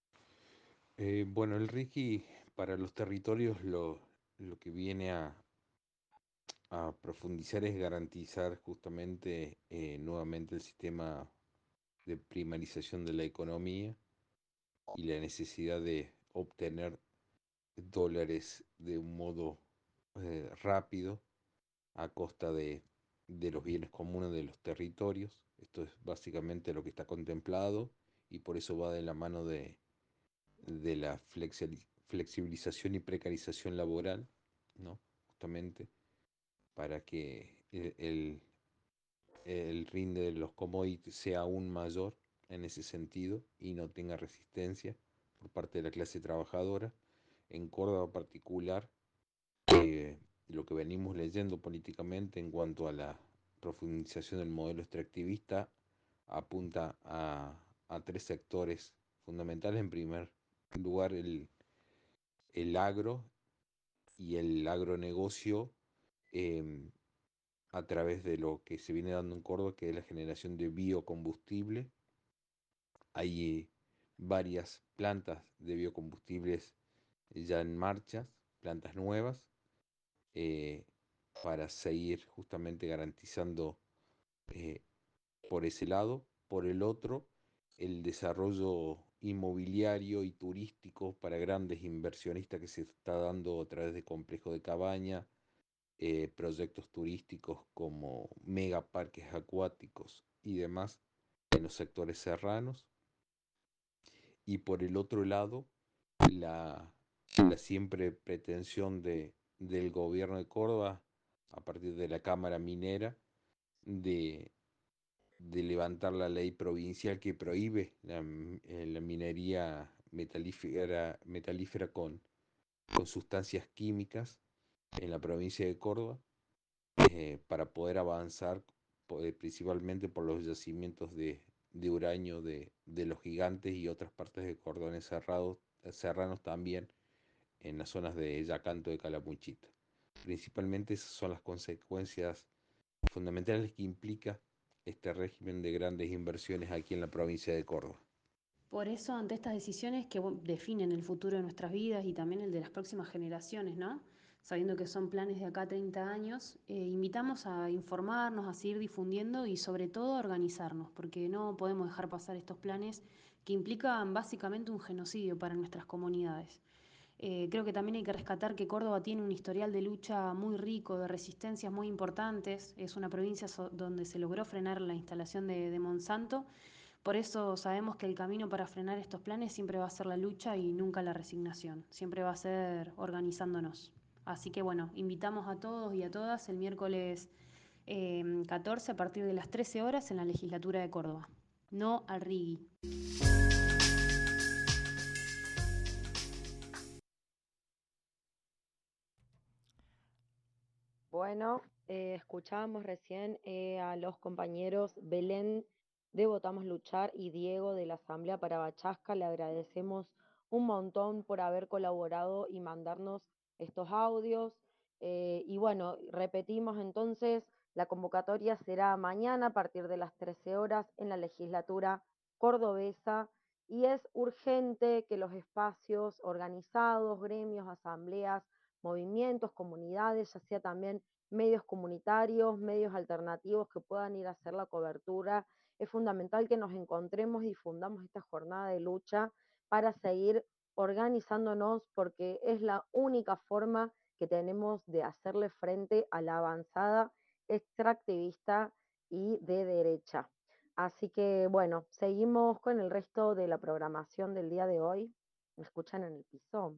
Bueno, el RIGI para los territorios lo que viene a profundizar es garantizar justamente nuevamente el sistema de primarización de la economía y la necesidad de obtener dólares de un modo rápido a costa de los bienes comunes de los territorios. Esto es básicamente lo que está contemplado y por eso va de la mano de la flexibilización y precarización laboral, ¿no? Justamente para que el rinde de los commodities sea aún mayor en ese sentido y no tenga resistencia por parte de la clase trabajadora. En Córdoba en particular, lo que venimos leyendo políticamente en cuanto a la profundización del modelo extractivista apunta a tres sectores fundamentales. En primer lugar, el agro y el agronegocio a través de lo que se viene dando en Córdoba, que es la generación de biocombustible. Hay varias plantas de biocombustibles ya en marcha, plantas nuevas, para seguir justamente garantizando por ese lado. Por el otro, el desarrollo inmobiliario y turístico para grandes inversionistas que se está dando a través de complejos de cabaña, proyectos turísticos como megaparques acuáticos y demás en los sectores serranos. Y por el otro lado, la siempre pretensión del gobierno de Córdoba, a partir de la Cámara Minera, de levantar la ley provincial que prohíbe la minería metalífera con sustancias químicas en la provincia de Córdoba, para poder avanzar principalmente por los yacimientos de uranio de los Gigantes y otras partes de cordones serranos también en las zonas de Yacanto de Calamuchita. Principalmente esas son las consecuencias fundamentales que implica este régimen de grandes inversiones aquí en la provincia de Córdoba. Por eso, ante estas decisiones que definen el futuro de nuestras vidas y también el de las próximas generaciones, ¿no? Sabiendo que son planes de acá a 30 años, invitamos a informarnos, a seguir difundiendo y sobre todo a organizarnos, porque no podemos dejar pasar estos planes que implican básicamente un genocidio para nuestras comunidades. Creo que también hay que rescatar que Córdoba tiene un historial de lucha muy rico, de resistencias muy importantes. Es una provincia donde se logró frenar la instalación de Monsanto. Por eso sabemos que el camino para frenar estos planes siempre va a ser la lucha y nunca la resignación. Siempre va a ser organizándonos. Así que bueno, invitamos a todos y a todas el miércoles 14 a partir de las 13 horas en la legislatura de Córdoba. No al RIGI. Bueno, escuchábamos recién a los compañeros Belén de Votamos Luchar y Diego de la Asamblea para Bachasca. Le agradecemos un montón por haber colaborado y mandarnos estos audios. Y bueno, repetimos entonces, la convocatoria será mañana a partir de las 13 horas en la legislatura cordobesa y es urgente que los espacios organizados, gremios, asambleas, movimientos, comunidades, ya sea también medios comunitarios, medios alternativos que puedan ir a hacer la cobertura. Es fundamental que nos encontremos y difundamos esta jornada de lucha para seguir organizándonos porque es la única forma que tenemos de hacerle frente a la avanzada extractivista y de derecha. Así que bueno, seguimos con el resto de la programación del día de hoy. ¿Me escuchan en el piso?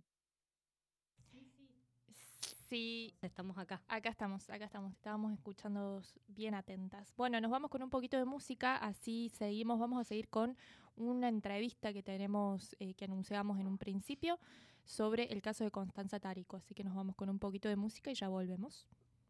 Sí, estamos acá. Acá estamos. Estábamos escuchando bien atentas. Bueno, nos vamos con un poquito de música, así seguimos. Vamos a seguir con una entrevista que tenemos, que anunciamos en un principio, sobre el caso de Constanza Tarico. Así que nos vamos con un poquito de música y ya volvemos.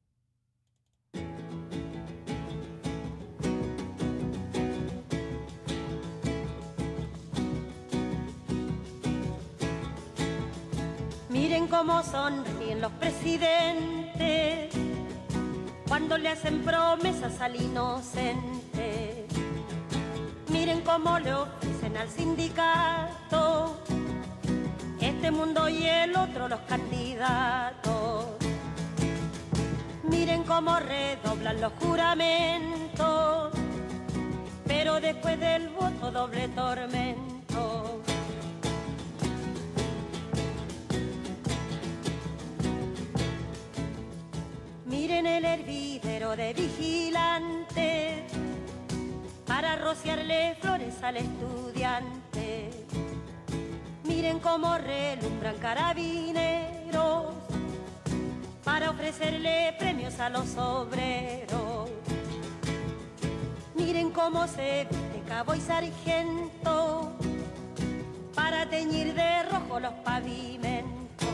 Miren cómo sonríen los presidentes cuando le hacen promesas al inocente. Miren cómo le ofrecen al sindicato este mundo y el otro los candidatos. Miren cómo redoblan los juramentos, pero después del voto doble tormento. Miren el hervidero de vigilantes para rociarle flores al estudiante. Miren cómo relumbran carabineros para ofrecerle premios a los obreros. Miren cómo se viste cabo y sargento para teñir de rojo los pavimentos.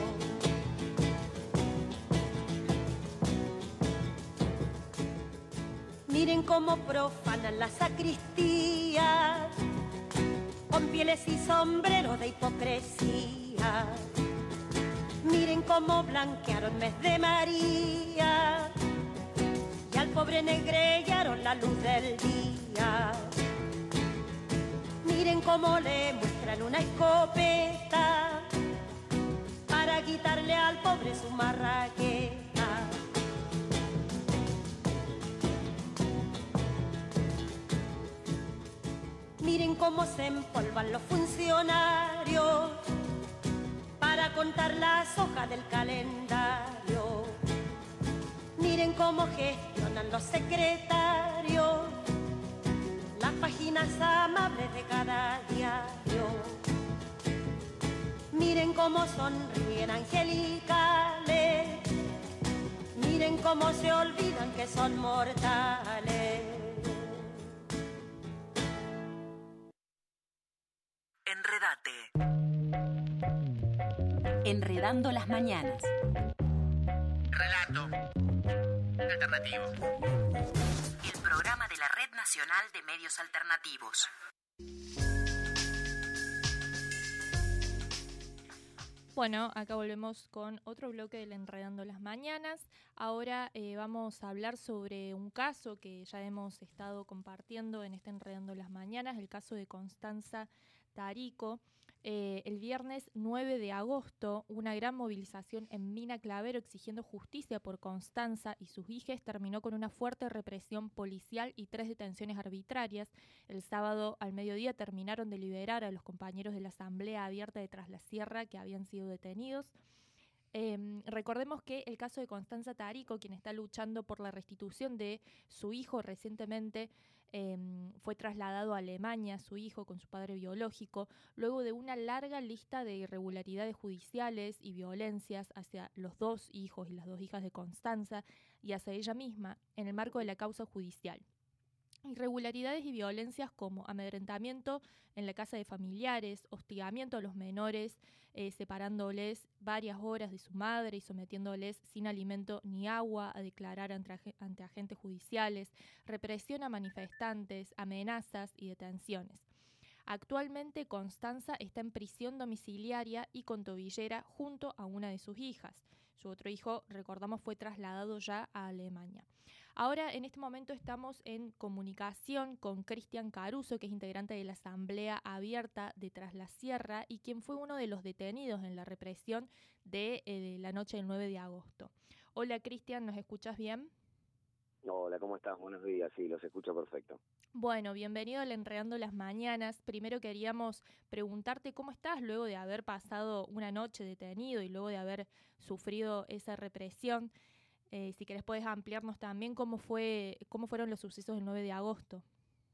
Miren cómo profanan la sacristía con pieles y sombreros de hipocresía. Miren cómo blanquearon mes de María y al pobre negrellaron la luz del día. Miren cómo le muestran una escopeta para quitarle al pobre su marraqueta. Miren cómo se empolvan los funcionarios para contar las hojas del calendario. Miren cómo gestionan los secretarios las páginas amables de cada diario. Miren cómo sonríen angelicales. Miren cómo se olvidan que son mortales. Enredate. Enredando las mañanas. Relato alternativo. El programa de la Red Nacional de Medios Alternativos. Bueno, acá volvemos con otro bloque del Enredando las Mañanas. Ahora vamos a hablar sobre un caso que ya hemos estado compartiendo en este Enredando las Mañanas, el caso de Constanza Tarico. El viernes 9 de agosto, una gran movilización en Mina Clavero exigiendo justicia por Constanza y sus hijas terminó con una fuerte represión policial y 3 detenciones arbitrarias. El sábado al mediodía terminaron de liberar a los compañeros de la Asamblea Abierta de Tras la Sierra que habían sido detenidos. Recordemos que el caso de Constanza Tarico, quien está luchando por la restitución de su hijo recientemente, fue trasladado a Alemania, su hijo con su padre biológico, luego de una larga lista de irregularidades judiciales y violencias hacia los 2 hijos y las 2 hijas de Constanza y hacia ella misma en el marco de la causa judicial. Irregularidades y violencias como amedrentamiento en la casa de familiares, hostigamiento a los menores, separándoles varias horas de su madre y sometiéndoles sin alimento ni agua a declarar ante agentes judiciales, represión a manifestantes, amenazas y detenciones. Actualmente Constanza está en prisión domiciliaria y con tobillera junto a una de sus hijas. Su otro hijo, recordamos, fue trasladado ya a Alemania. Ahora, en este momento, estamos en comunicación con Cristian Caruso, que es integrante de la Asamblea Abierta de Tras la Sierra y quien fue uno de los detenidos en la represión de la noche del 9 de agosto. Hola, Cristian, ¿nos escuchas bien? Hola, ¿cómo estás? Buenos días, sí, los escucho perfecto. Bueno, bienvenido al Enredando las Mañanas. Primero queríamos preguntarte cómo estás luego de haber pasado una noche detenido y luego de haber sufrido esa represión. Si querés podés ampliarnos también cómo fueron los sucesos del 9 de agosto.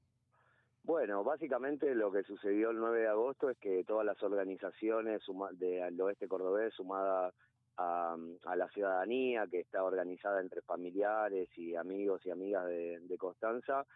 Bueno, básicamente lo que sucedió el 9 de agosto es que todas las organizaciones del oeste cordobés, sumada a la ciudadanía, que está organizada entre familiares y amigos y amigas de Constanza,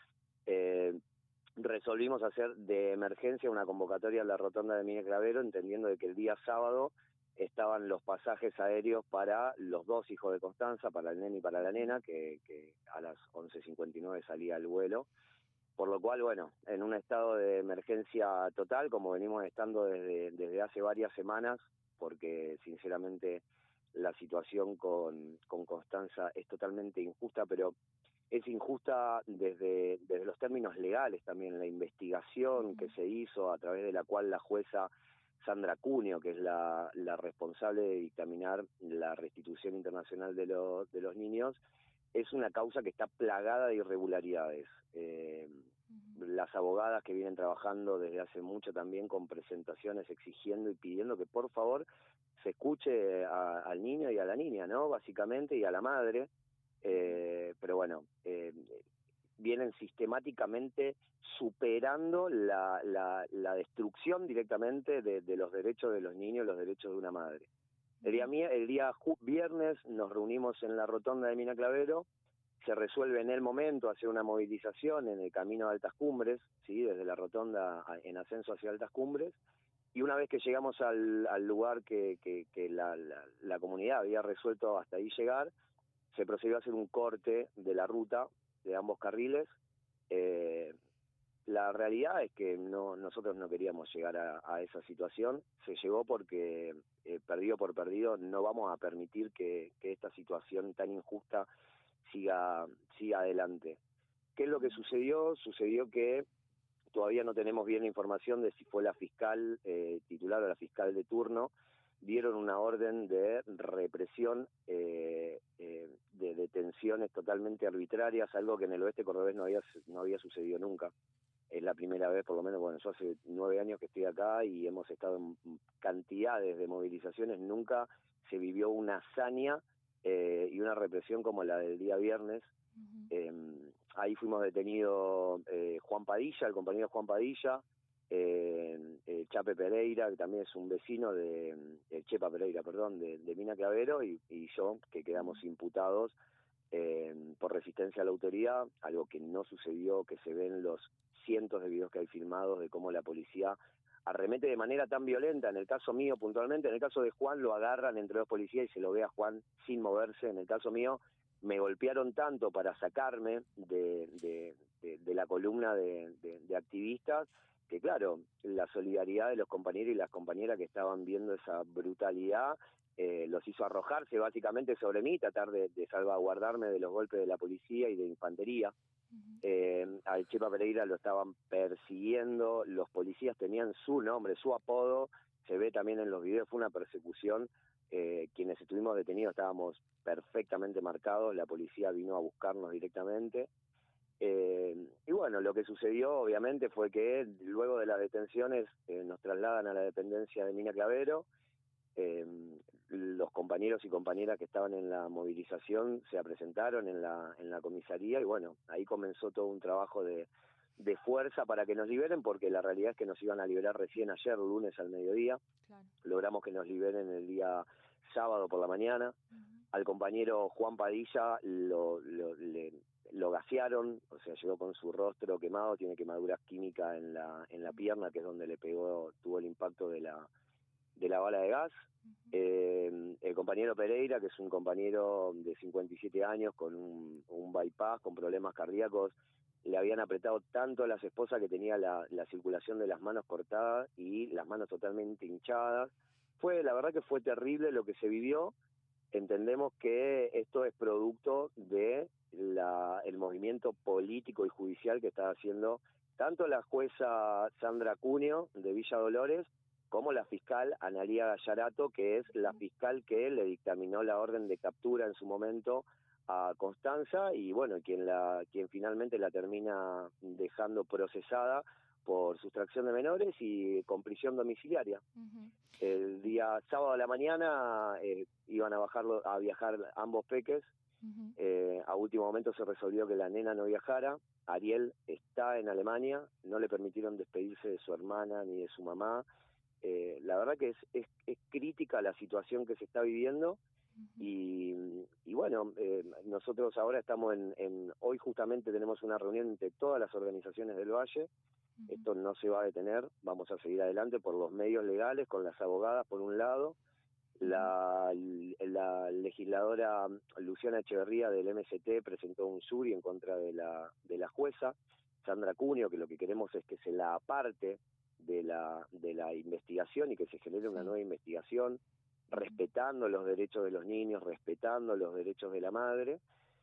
resolvimos hacer de emergencia una convocatoria en la rotonda de Mina Clavero, entendiendo de que el día sábado estaban los pasajes aéreos para los 2 hijos de Constanza, para el nene y para la nena, que a las 11:59 salía el vuelo. Por lo cual, bueno, en un estado de emergencia total, como venimos estando desde hace varias semanas, porque sinceramente la situación con Constanza es totalmente injusta, pero es injusta desde los términos legales también, la investigación que se hizo a través de la cual la jueza Sandra Cuneo, que es la responsable de dictaminar la restitución internacional de los niños, es una causa que está plagada de irregularidades. Las abogadas que vienen trabajando desde hace mucho también con presentaciones exigiendo y pidiendo que por favor se escuche al niño y a la niña, ¿no? Básicamente, y a la madre, pero bueno, vienen sistemáticamente superando la destrucción directamente de los derechos de los niños, los derechos de una madre. El día viernes nos reunimos en la rotonda de Mina Clavero, se resuelve en el momento hacer una movilización en el camino a Altas Cumbres, ¿sí? Desde la rotonda en ascenso hacia Altas Cumbres, y una vez que llegamos al lugar que la comunidad había resuelto hasta ahí llegar, se procedió a hacer un corte de la ruta de ambos carriles. La realidad es que nosotros no queríamos llegar a esa situación, se llegó porque perdido por perdido no vamos a permitir que esta situación tan injusta siga adelante. ¿Qué es lo que sucedió? Sucedió que todavía no tenemos bien la información de si fue la fiscal titular o la fiscal de turno. Dieron una orden de represión, de detenciones totalmente arbitrarias, algo que en el oeste cordobés no había sucedido nunca. Es la primera vez, por lo menos, bueno, yo hace 9 años que estoy acá y hemos estado en cantidades de movilizaciones, nunca se vivió una hazaña y una represión como la del día viernes. Ahí fuimos detenidos Juan Padilla, el compañero Juan Padilla, Chape Pereira, que también es un vecino Chepa Pereira, perdón, de Mina Clavero, y yo, que quedamos imputados por resistencia a la autoridad, algo que no sucedió, que se ven los cientos de videos que hay filmados de cómo la policía arremete de manera tan violenta. En el caso mío puntualmente, en el caso de Juan lo agarran entre 2 policías y se lo ve a Juan sin moverse. En el caso mío me golpearon tanto para sacarme de la columna de activistas, que claro, la solidaridad de los compañeros y las compañeras que estaban viendo esa brutalidad los hizo arrojarse básicamente sobre mí, tratar de salvaguardarme de los golpes de la policía y de infantería. Al Chepa Pereira lo estaban persiguiendo, los policías tenían su nombre, su apodo, se ve también en los videos, fue una persecución. Quienes estuvimos detenidos estábamos perfectamente marcados, la policía vino a buscarnos directamente. Y bueno, lo que sucedió obviamente fue que luego de las detenciones nos trasladan a la dependencia de Mina Clavero. Los compañeros y compañeras que estaban en la movilización se presentaron en la comisaría y bueno, ahí comenzó todo un trabajo de fuerza para que nos liberen, porque la realidad es que nos iban a liberar recién ayer, lunes al mediodía. Claro. Logramos que nos liberen el día sábado por la mañana. Al compañero Juan Padilla lo gasearon, o sea, llegó con su rostro quemado, tiene quemaduras químicas en la pierna, que es donde tuvo el impacto de la bala de gas. El compañero Pereira, que es un compañero de 57 años con un bypass, con problemas cardíacos, le habían apretado tanto a las esposas que tenía la circulación de las manos cortadas y las manos totalmente hinchadas. La verdad que fue terrible lo que se vivió. Entendemos que esto es producto de el movimiento político y judicial que está haciendo tanto la jueza Sandra Cuneo de Villa Dolores como la fiscal Analía Gallarato, que es la fiscal que le dictaminó la orden de captura en su momento a Constanza, y bueno, quien finalmente la termina dejando procesada por sustracción de menores y con prisión domiciliaria. El día sábado a la mañana iban a viajar ambos peques. A último momento se resolvió que la nena no viajara. Ariel está en Alemania, no le permitieron despedirse de su hermana ni de su mamá. La verdad que es crítica la situación que se está viviendo. Y bueno, nosotros ahora estamos hoy justamente tenemos una reunión entre todas las organizaciones del Valle. Esto no se va a detener, vamos a seguir adelante por los medios legales, con las abogadas por un lado. La legisladora Luciana Echeverría del MST presentó un jury en contra de la jueza Sandra Cuneo, que lo que queremos es que se la aparte de la investigación y que se genere una nueva investigación, respetando los derechos de los niños, respetando los derechos de la madre.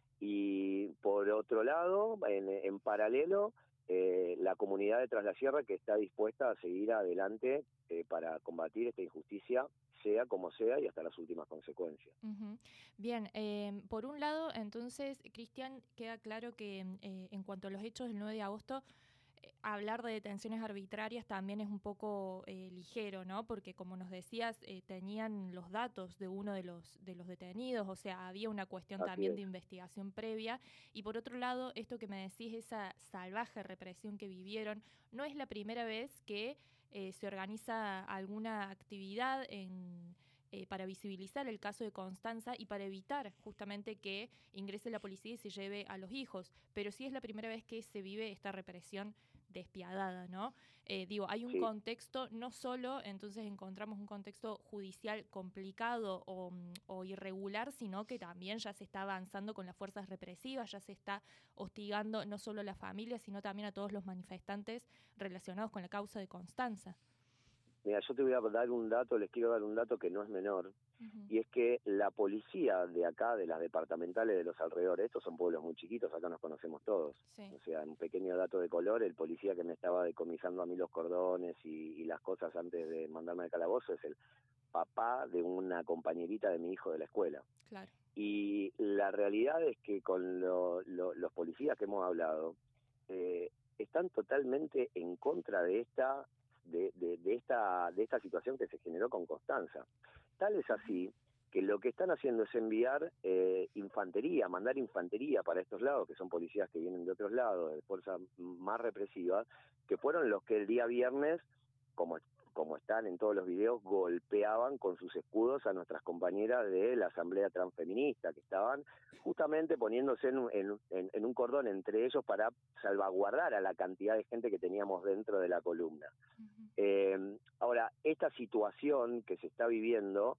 Y por otro lado, en paralelo, la comunidad de Tras la Sierra, que está dispuesta a seguir adelante para combatir esta injusticia, sea como sea y hasta las últimas consecuencias. Bien, por un lado, entonces, Cristian, queda claro que en cuanto a los hechos del 9 de agosto, hablar de detenciones arbitrarias también es un poco ligero, ¿no? Porque como nos decías, tenían los datos de uno de los detenidos, o sea, había una cuestión también de investigación previa. Y por otro lado, esto que me decís, esa salvaje represión que vivieron, no es la primera vez que se organiza alguna actividad para visibilizar el caso de Constanza y para evitar justamente que ingrese la policía y se lleve a los hijos, pero sí es la primera vez que se vive esta represión despiadada, ¿no? Hay un contexto, no solo entonces encontramos un contexto judicial complicado o irregular, sino que también ya se está avanzando con las fuerzas represivas, ya se está hostigando no solo a la familia, sino también a todos los manifestantes relacionados con la causa de Constanza. Mira, yo te voy a dar un dato, les quiero dar un dato que no es menor, y es que la policía de acá, de las departamentales de los alrededores, estos son pueblos muy chiquitos, acá nos conocemos todos, o sea, un pequeño dato de color, el policía que me estaba decomisando a mí los cordones y las cosas antes de mandarme al calabozo es el papá de una compañerita de mi hijo de la escuela. Claro. Y la realidad es que con los policías que hemos hablado, están totalmente en contra de esta situación que se generó con Constanza. Tal es así que lo que están haciendo es enviar infantería, mandar infantería para estos lados, que son policías que vienen de otros lados, de fuerzas más represivas, que fueron los que el día viernes, como están en todos los videos, golpeaban con sus escudos a nuestras compañeras de la Asamblea Transfeminista, que estaban justamente poniéndose en un cordón entre ellos para salvaguardar a la cantidad de gente que teníamos dentro de la columna. Ahora, esta situación que se está viviendo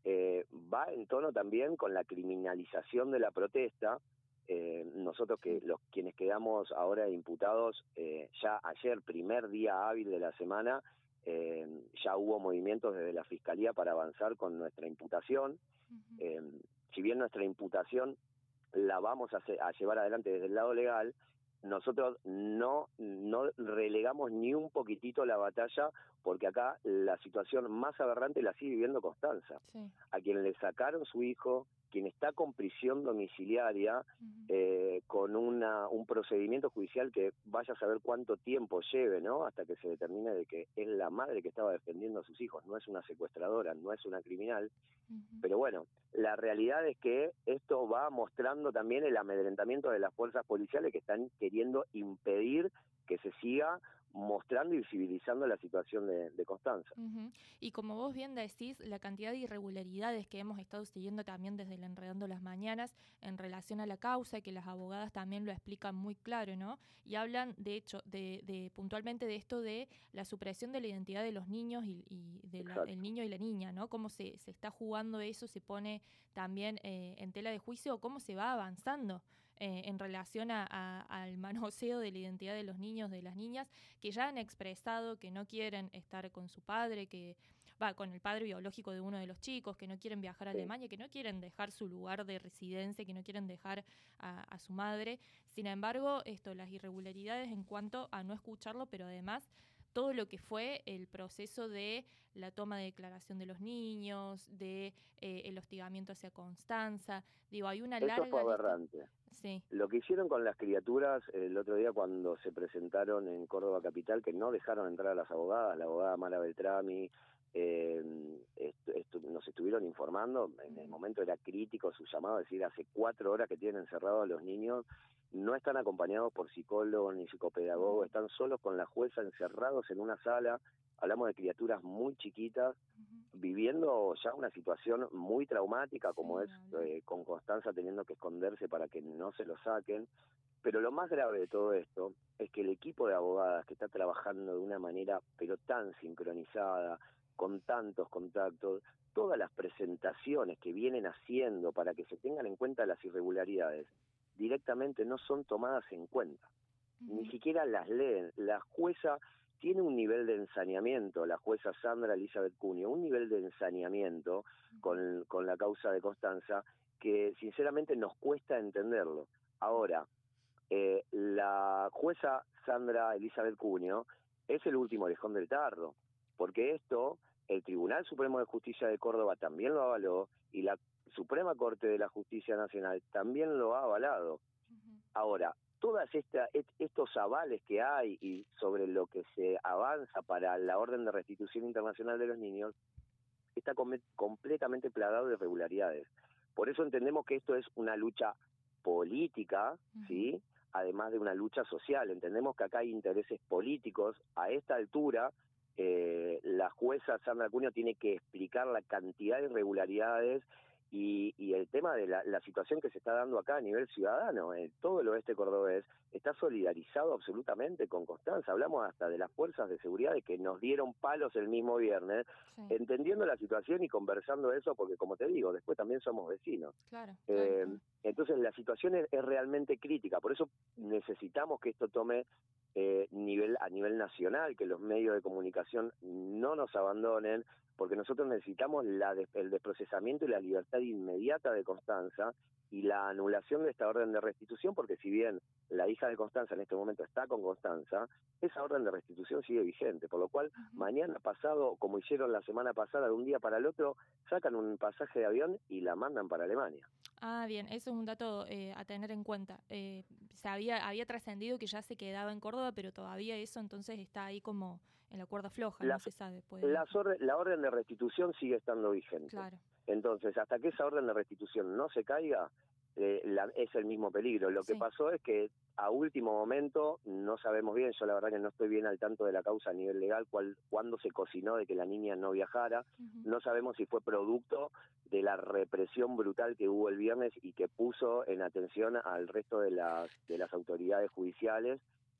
va en tono también con la criminalización de la protesta. Nosotros quienes quedamos ahora imputados, ya ayer, primer día hábil de la semana, ya hubo movimientos desde la Fiscalía para avanzar con nuestra imputación. Si bien nuestra imputación la vamos a llevar adelante desde el lado legal, nosotros no relegamos ni un poquitito la batalla, porque acá la situación más aberrante la sigue viviendo Constanza, a quien le sacaron su hijo, quien está con prisión domiciliaria, con un procedimiento judicial que vaya a saber cuánto tiempo lleve, ¿no? Hasta que se determine de que es la madre que estaba defendiendo a sus hijos, no es una secuestradora, no es una criminal. Pero bueno, la realidad es que esto va mostrando también el amedrentamiento de las fuerzas policiales que están queriendo impedir que se siga mostrando y visibilizando la situación de Constanza. Y como vos bien decís, la cantidad de irregularidades que hemos estado siguiendo también desde el Enredando las Mañanas en relación a la causa, y que las abogadas también lo explican muy claro, ¿no? Y hablan, de hecho, de puntualmente de esto de la supresión de la identidad de los niños y del niño y la niña, ¿no? Cómo se está jugando eso, se pone también en tela de juicio, o cómo se va avanzando en relación al manoseo de la identidad de los niños, de las niñas, que ya han expresado que no quieren estar con su padre, con el padre biológico de uno de los chicos, que no quieren viajar a Alemania, que no quieren dejar su lugar de residencia, que no quieren dejar a su madre. Sin embargo, las irregularidades en cuanto a no escucharlo, pero además todo lo que fue el proceso de la toma de declaración de los niños, de el hostigamiento hacia Constanza. Digo, hay una larga... Eso fue aberrante. Sí. Lo que hicieron con las criaturas el otro día cuando se presentaron en Córdoba Capital, que no dejaron entrar a las abogadas, la abogada Mara Beltrami, nos estuvieron informando, en el momento era crítico su llamado, es decir, hace 4 horas que tienen encerrados a los niños, no están acompañados por psicólogos ni psicopedagogos, están solos con la jueza, encerrados en una sala. Hablamos de criaturas muy chiquitas, viviendo ya una situación muy traumática, como es con Constanza teniendo que esconderse para que no se lo saquen. Pero lo más grave de todo esto es que el equipo de abogadas que está trabajando de una manera pero tan sincronizada, con tantos contactos, todas las presentaciones que vienen haciendo para que se tengan en cuenta las irregularidades, directamente no son tomadas en cuenta. Ni siquiera las leen. La jueza tiene un nivel de ensañamiento, la jueza Sandra Elizabeth Cunio, un nivel de ensañamiento con la causa de Constanza que sinceramente nos cuesta entenderlo. Ahora, la jueza Sandra Elizabeth Cunio es el último orejón del tarro, porque esto el Tribunal Supremo de Justicia de Córdoba también lo avaló y la Suprema Corte de la Justicia Nacional también lo ha avalado. Ahora, todos estos avales que hay y sobre lo que se avanza para la orden de restitución internacional de los niños está completamente plagado de irregularidades. Por eso entendemos que esto es una lucha política, ¿sí? Además de una lucha social. Entendemos que acá hay intereses políticos. A esta altura, la jueza Sandra Cunio tiene que explicar la cantidad de irregularidades y el tema de la situación que se está dando acá a nivel ciudadano. Todo el oeste cordobés está solidarizado absolutamente con Constanza. Hablamos hasta de las fuerzas de seguridad de que nos dieron palos el mismo viernes, entendiendo la situación y conversando eso, porque como te digo, después también somos vecinos. Claro. Entonces la situación es realmente crítica, por eso necesitamos que esto tome a nivel nacional, que los medios de comunicación no nos abandonen, porque nosotros necesitamos el desprocesamiento y la libertad inmediata de Constanza y la anulación de esta orden de restitución, porque si bien la hija de Constanza en este momento está con Constanza, esa orden de restitución sigue vigente, por lo cual mañana pasado, como hicieron la semana pasada, de un día para el otro, sacan un pasaje de avión y la mandan para Alemania. Ah, bien, eso es un dato a tener en cuenta. Había trascendido que ya se quedaba en Córdoba, pero todavía eso entonces está ahí como en la cuerda floja, no se sabe. La orden de restitución sigue estando vigente. Claro. Entonces, hasta que esa orden de restitución no se caiga, es el mismo peligro. Lo que pasó es que a último momento, no sabemos bien, yo la verdad que no estoy bien al tanto de la causa a nivel legal, cuándo se cocinó de que la niña no viajara, no sabemos si fue producto de la represión brutal que hubo el viernes y que puso en atención al resto de las autoridades judiciales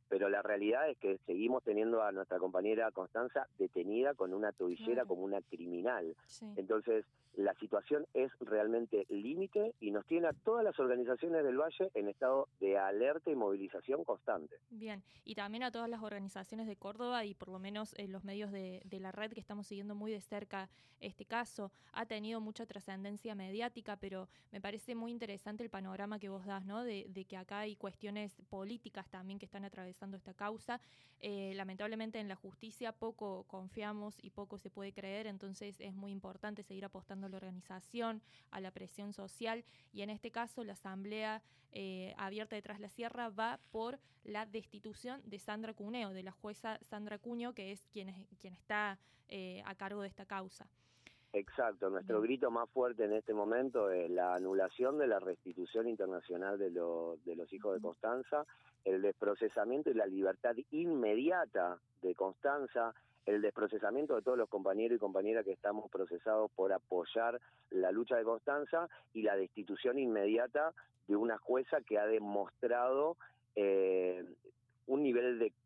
pero la realidad es que seguimos teniendo a nuestra compañera Constanza detenida con una tobillera como una criminal. Sí. Entonces, la situación es realmente límite y nos tiene a todas las organizaciones del Valle en estado de alerta y movilización constante. Bien, y también a todas las organizaciones de Córdoba y por lo menos los medios de la red que estamos siguiendo muy de cerca este caso. Ha tenido mucha trascendencia mediática, pero me parece muy interesante el panorama que vos das, ¿no? De que acá hay cuestiones políticas también que están atravesando esta causa. Lamentablemente en la justicia poco confiamos y poco se puede creer, entonces es muy importante seguir apostando a la organización, a la presión social, y en este caso la Asamblea Abierta de Tras la Sierra va por la destitución de Sandra Cuneo, de la jueza Sandra Cuneo, que es quien está a cargo de esta causa. Exacto, nuestro grito más fuerte en este momento es la anulación de la restitución internacional de los hijos de Constanza, el desprocesamiento y la libertad inmediata de Constanza, el desprocesamiento de todos los compañeros y compañeras que estamos procesados por apoyar la lucha de Constanza y la destitución inmediata de una jueza que ha demostrado un nivel de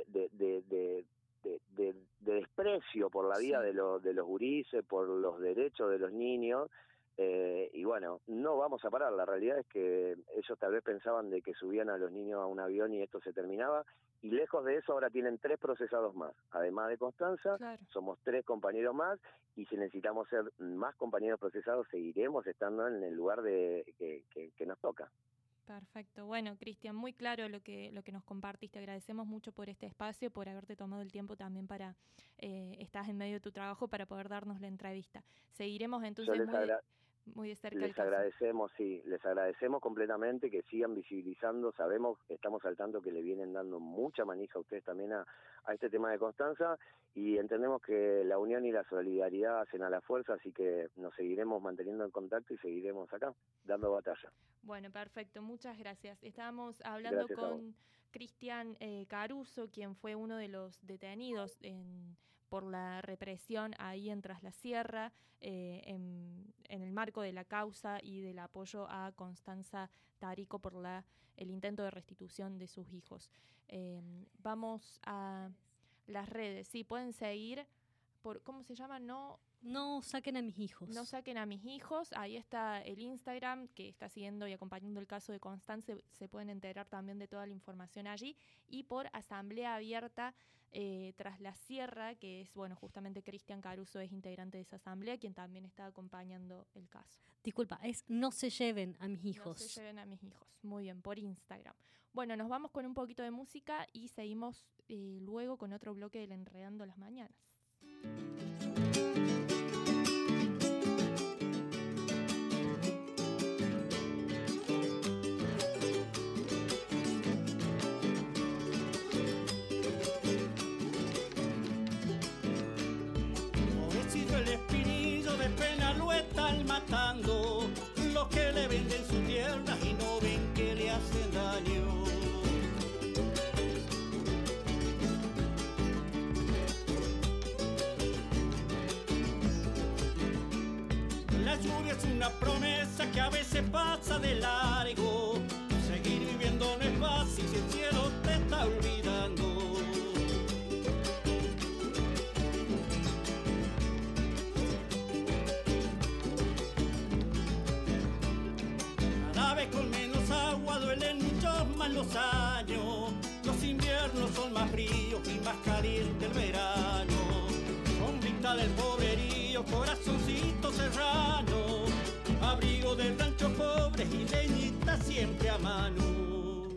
desprecio por la vida de los gurises, por los derechos de los niños, y bueno, no vamos a parar. La realidad es que ellos tal vez pensaban de que subían a los niños a un avión y esto se terminaba, y lejos de eso ahora tienen 3 procesados más, además de Constanza. Claro. Somos 3 compañeros más, y si necesitamos ser más compañeros procesados seguiremos estando en el lugar que nos toca. Perfecto. Bueno, Cristian, muy claro lo que nos compartiste. Agradecemos mucho por este espacio, por haberte tomado el tiempo también para estás en medio de tu trabajo para poder darnos la entrevista. Seguiremos entonces muy de cerca el caso. Les agradecemos completamente que sigan visibilizando. Estamos al tanto que le vienen dando mucha manija a ustedes también a este tema de Constanza, y entendemos que la unión y la solidaridad hacen a la fuerza, así que nos seguiremos manteniendo en contacto y seguiremos acá, dando batalla. Bueno, perfecto, muchas gracias. Estábamos hablando con Cristian Caruso, quien fue uno de los detenidos por la represión ahí en Tras la Sierra, en el marco de la causa y del apoyo a Constanza Tarico por el intento de restitución de sus hijos. Vamos a las redes, sí, pueden seguir por, ¿cómo se llama? No saquen a mis hijos. No saquen a mis hijos. Ahí está el Instagram que está siguiendo y acompañando el caso de Constanza. Se pueden enterar también de toda la información allí. Y por Asamblea Abierta Tras la Sierra, que es, bueno, justamente Cristian Caruso es integrante de esa asamblea, quien también está acompañando el caso. Disculpa, es No se lleven a mis hijos. No se lleven a mis hijos. Muy bien, por Instagram. Bueno, nos vamos con un poquito de música y seguimos luego con otro bloque del Enredando las Mañanas. El espinillo de pena lo están matando los que le venden su tierra y no ven que le hacen daño. La lluvia es una promesa que a veces pasa de largo. Seguir viviendo no es fácil si el cielo te está olvidando. Con menos agua duelen muchos más los años. Los inviernos son más fríos y más caliente el verano. Sombrita del pobrerío, corazoncito serrano, abrigo del rancho pobre y leñita siempre a mano.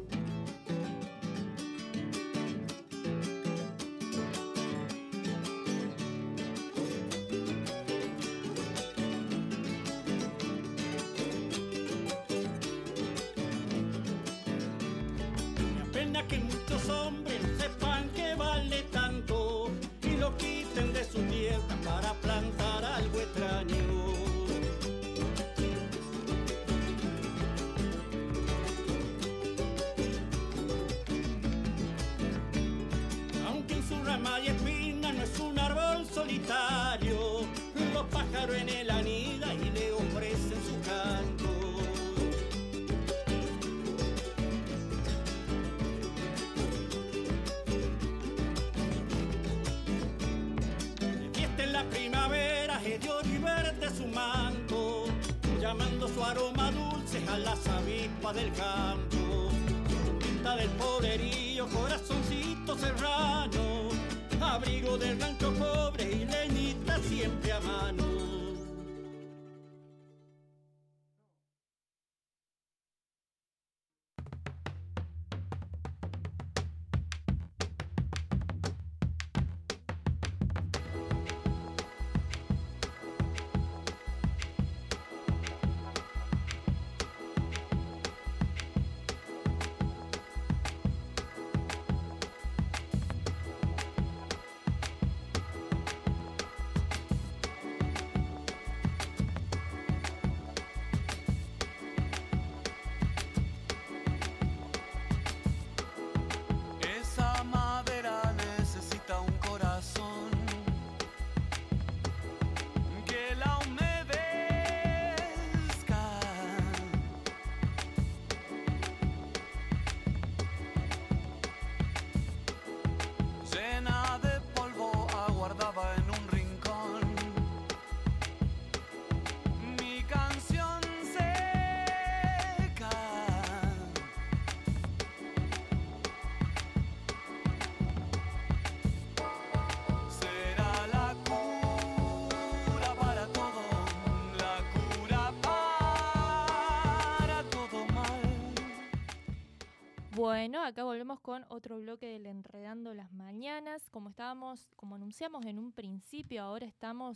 Que muchos hombres no sepan que vale tanto y lo quiten de su tierra para plantar algo extraño. Aunque en su rama y espina no es un árbol solitario, los pájaros en él anidan y le ofrecen su canto. su manto, llamando su aroma dulce a las avispas del campo. Pinta del poderío, corazoncito serrano, abrigo del rancho pobre y leñita siempre a mano. Bueno, acá volvemos con otro bloque del Enredando las Mañanas. Como anunciamos en un principio, ahora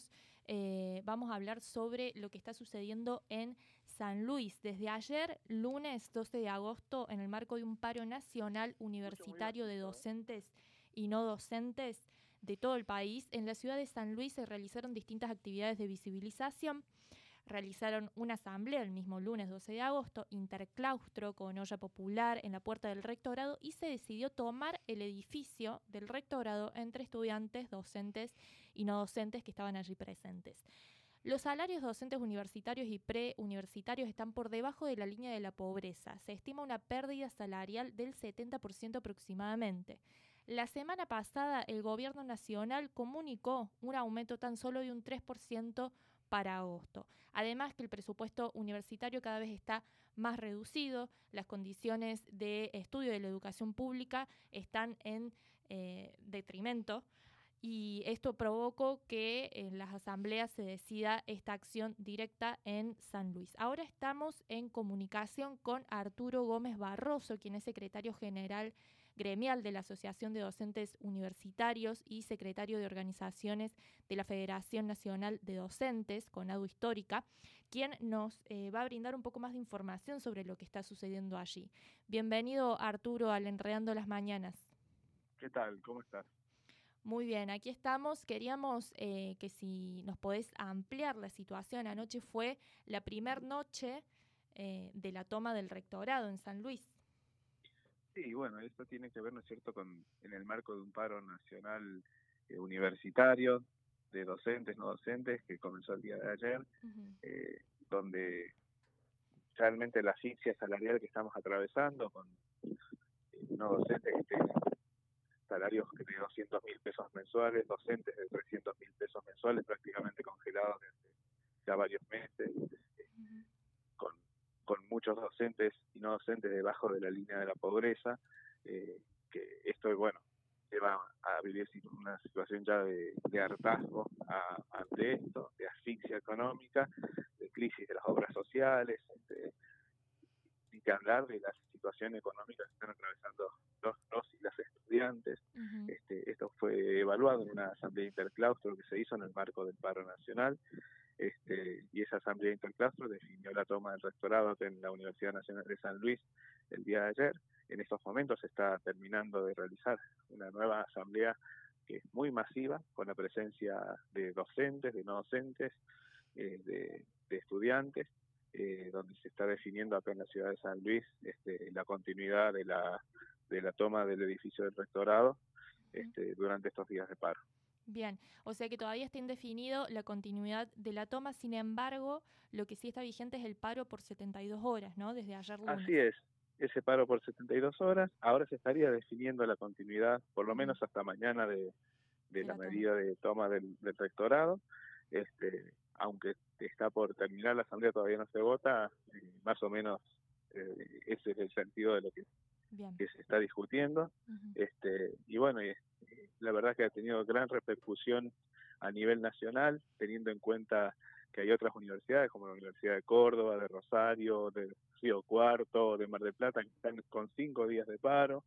vamos a hablar sobre lo que está sucediendo en San Luis. Desde ayer, lunes 12 de agosto, en el marco de un paro nacional universitario de docentes y no docentes de todo el país, en la ciudad de San Luis se realizaron distintas actividades de visibilización. Realizaron una asamblea el mismo lunes 12 de agosto, interclaustro con olla popular en la puerta del rectorado, y se decidió tomar el edificio del rectorado entre estudiantes, docentes y no docentes que estaban allí presentes. Los salarios docentes universitarios y preuniversitarios están por debajo de la línea de la pobreza. Se estima una pérdida salarial del 70% aproximadamente. La semana pasada el gobierno nacional comunicó un aumento tan solo de un 3% para agosto. Además que el presupuesto universitario cada vez está más reducido, las condiciones de estudio de la educación pública están en detrimento, y esto provocó que en las asambleas se decida esta acción directa en San Luis. Ahora estamos en comunicación con Arturo Gómez Barroso, quien es secretario general gremial de la Asociación de Docentes Universitarios y secretario de Organizaciones de la Federación Nacional de Docentes, CONADU Histórica, quien nos va a brindar un poco más de información sobre lo que está sucediendo allí. Bienvenido, Arturo, al Enredando las Mañanas. ¿Qué tal? ¿Cómo estás? Muy bien, aquí estamos. Queríamos que si nos podés ampliar la situación. Anoche fue la primer noche de la toma del rectorado en San Luis. Sí, bueno, esto tiene que ver, ¿no es cierto?, en el marco de un paro nacional universitario de docentes, no docentes, que comenzó el día de ayer, donde realmente la asfixia salarial que estamos atravesando con no docentes que tienen salarios de 200.000 pesos mensuales, docentes de 300.000 pesos mensuales, prácticamente congelados desde ya varios meses, con muchos docentes y no docentes debajo de la línea de la pobreza, que esto, bueno, lleva a vivir una situación ya de hartazgo ante esto, de asfixia económica, de crisis de las obras sociales, ni que hablar de la situación económica que están atravesando los y las estudiantes. Esto fue evaluado en una asamblea interclaustro que se hizo en el marco del paro nacional, y esa asamblea interclaustro definió la toma del rectorado en la Universidad Nacional de San Luis el día de ayer. En estos momentos se está terminando de realizar una nueva asamblea que es muy masiva, con la presencia de docentes, de no docentes, de estudiantes, donde se está definiendo acá en la ciudad de San Luis la continuidad de la toma del edificio del rectorado durante estos días de paro. Bien, o sea que todavía está indefinido la continuidad de la toma. Sin embargo, lo que sí está vigente es el paro por 72 horas, ¿no? Desde ayer lunes. Así es, ese paro por 72 horas. Ahora se estaría definiendo la continuidad, por lo menos hasta mañana, de la medida de toma del rectorado. aunque está por terminar la asamblea, todavía no se vota, más o menos ese es el sentido de lo que se está discutiendo. Y bueno, la verdad que ha tenido gran repercusión a nivel nacional, teniendo en cuenta que hay otras universidades, como la Universidad de Córdoba, de Rosario, de Río Cuarto, de Mar del Plata, que están con 5 días de paro.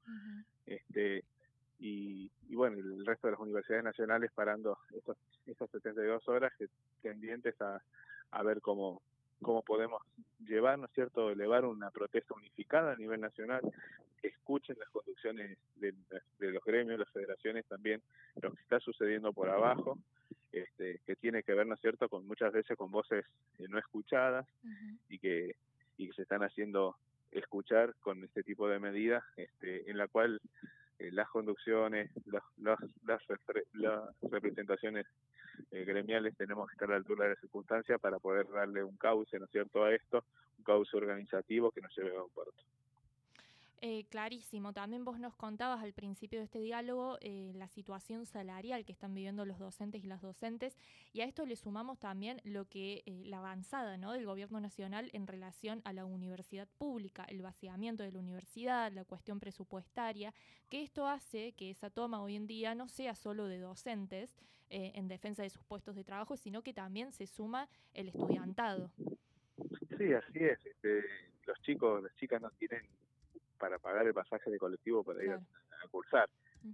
Y bueno, el resto de las universidades nacionales parando esas 72 horas, tendientes a ver cómo podemos llevar, ¿no es cierto?, elevar una protesta unificada a nivel nacional, que escuchen las conducciones de los gremios, las federaciones también, lo que está sucediendo por abajo, que tiene que ver, ¿no es cierto?, con muchas veces con voces no escuchadas y que se están haciendo escuchar con este tipo de medidas, en la cual las conducciones, las representaciones gremiales tenemos que estar a la altura de la circunstancia para poder darle un cauce, ¿no es cierto?, a esto, un cauce organizativo que nos lleve a un puerto. Clarísimo. También vos nos contabas al principio de este diálogo la situación salarial que están viviendo los docentes y las docentes, y a esto le sumamos también lo que la avanzada, ¿no?, del gobierno nacional en relación a la universidad pública, el vaciamiento de la universidad, la cuestión presupuestaria, que esto hace que esa toma hoy en día no sea solo de docentes en defensa de sus puestos de trabajo, sino que también se suma el estudiantado. Sí, así es. Los chicos, las chicas no tienen para pagar el pasaje de colectivo para ir a cursar.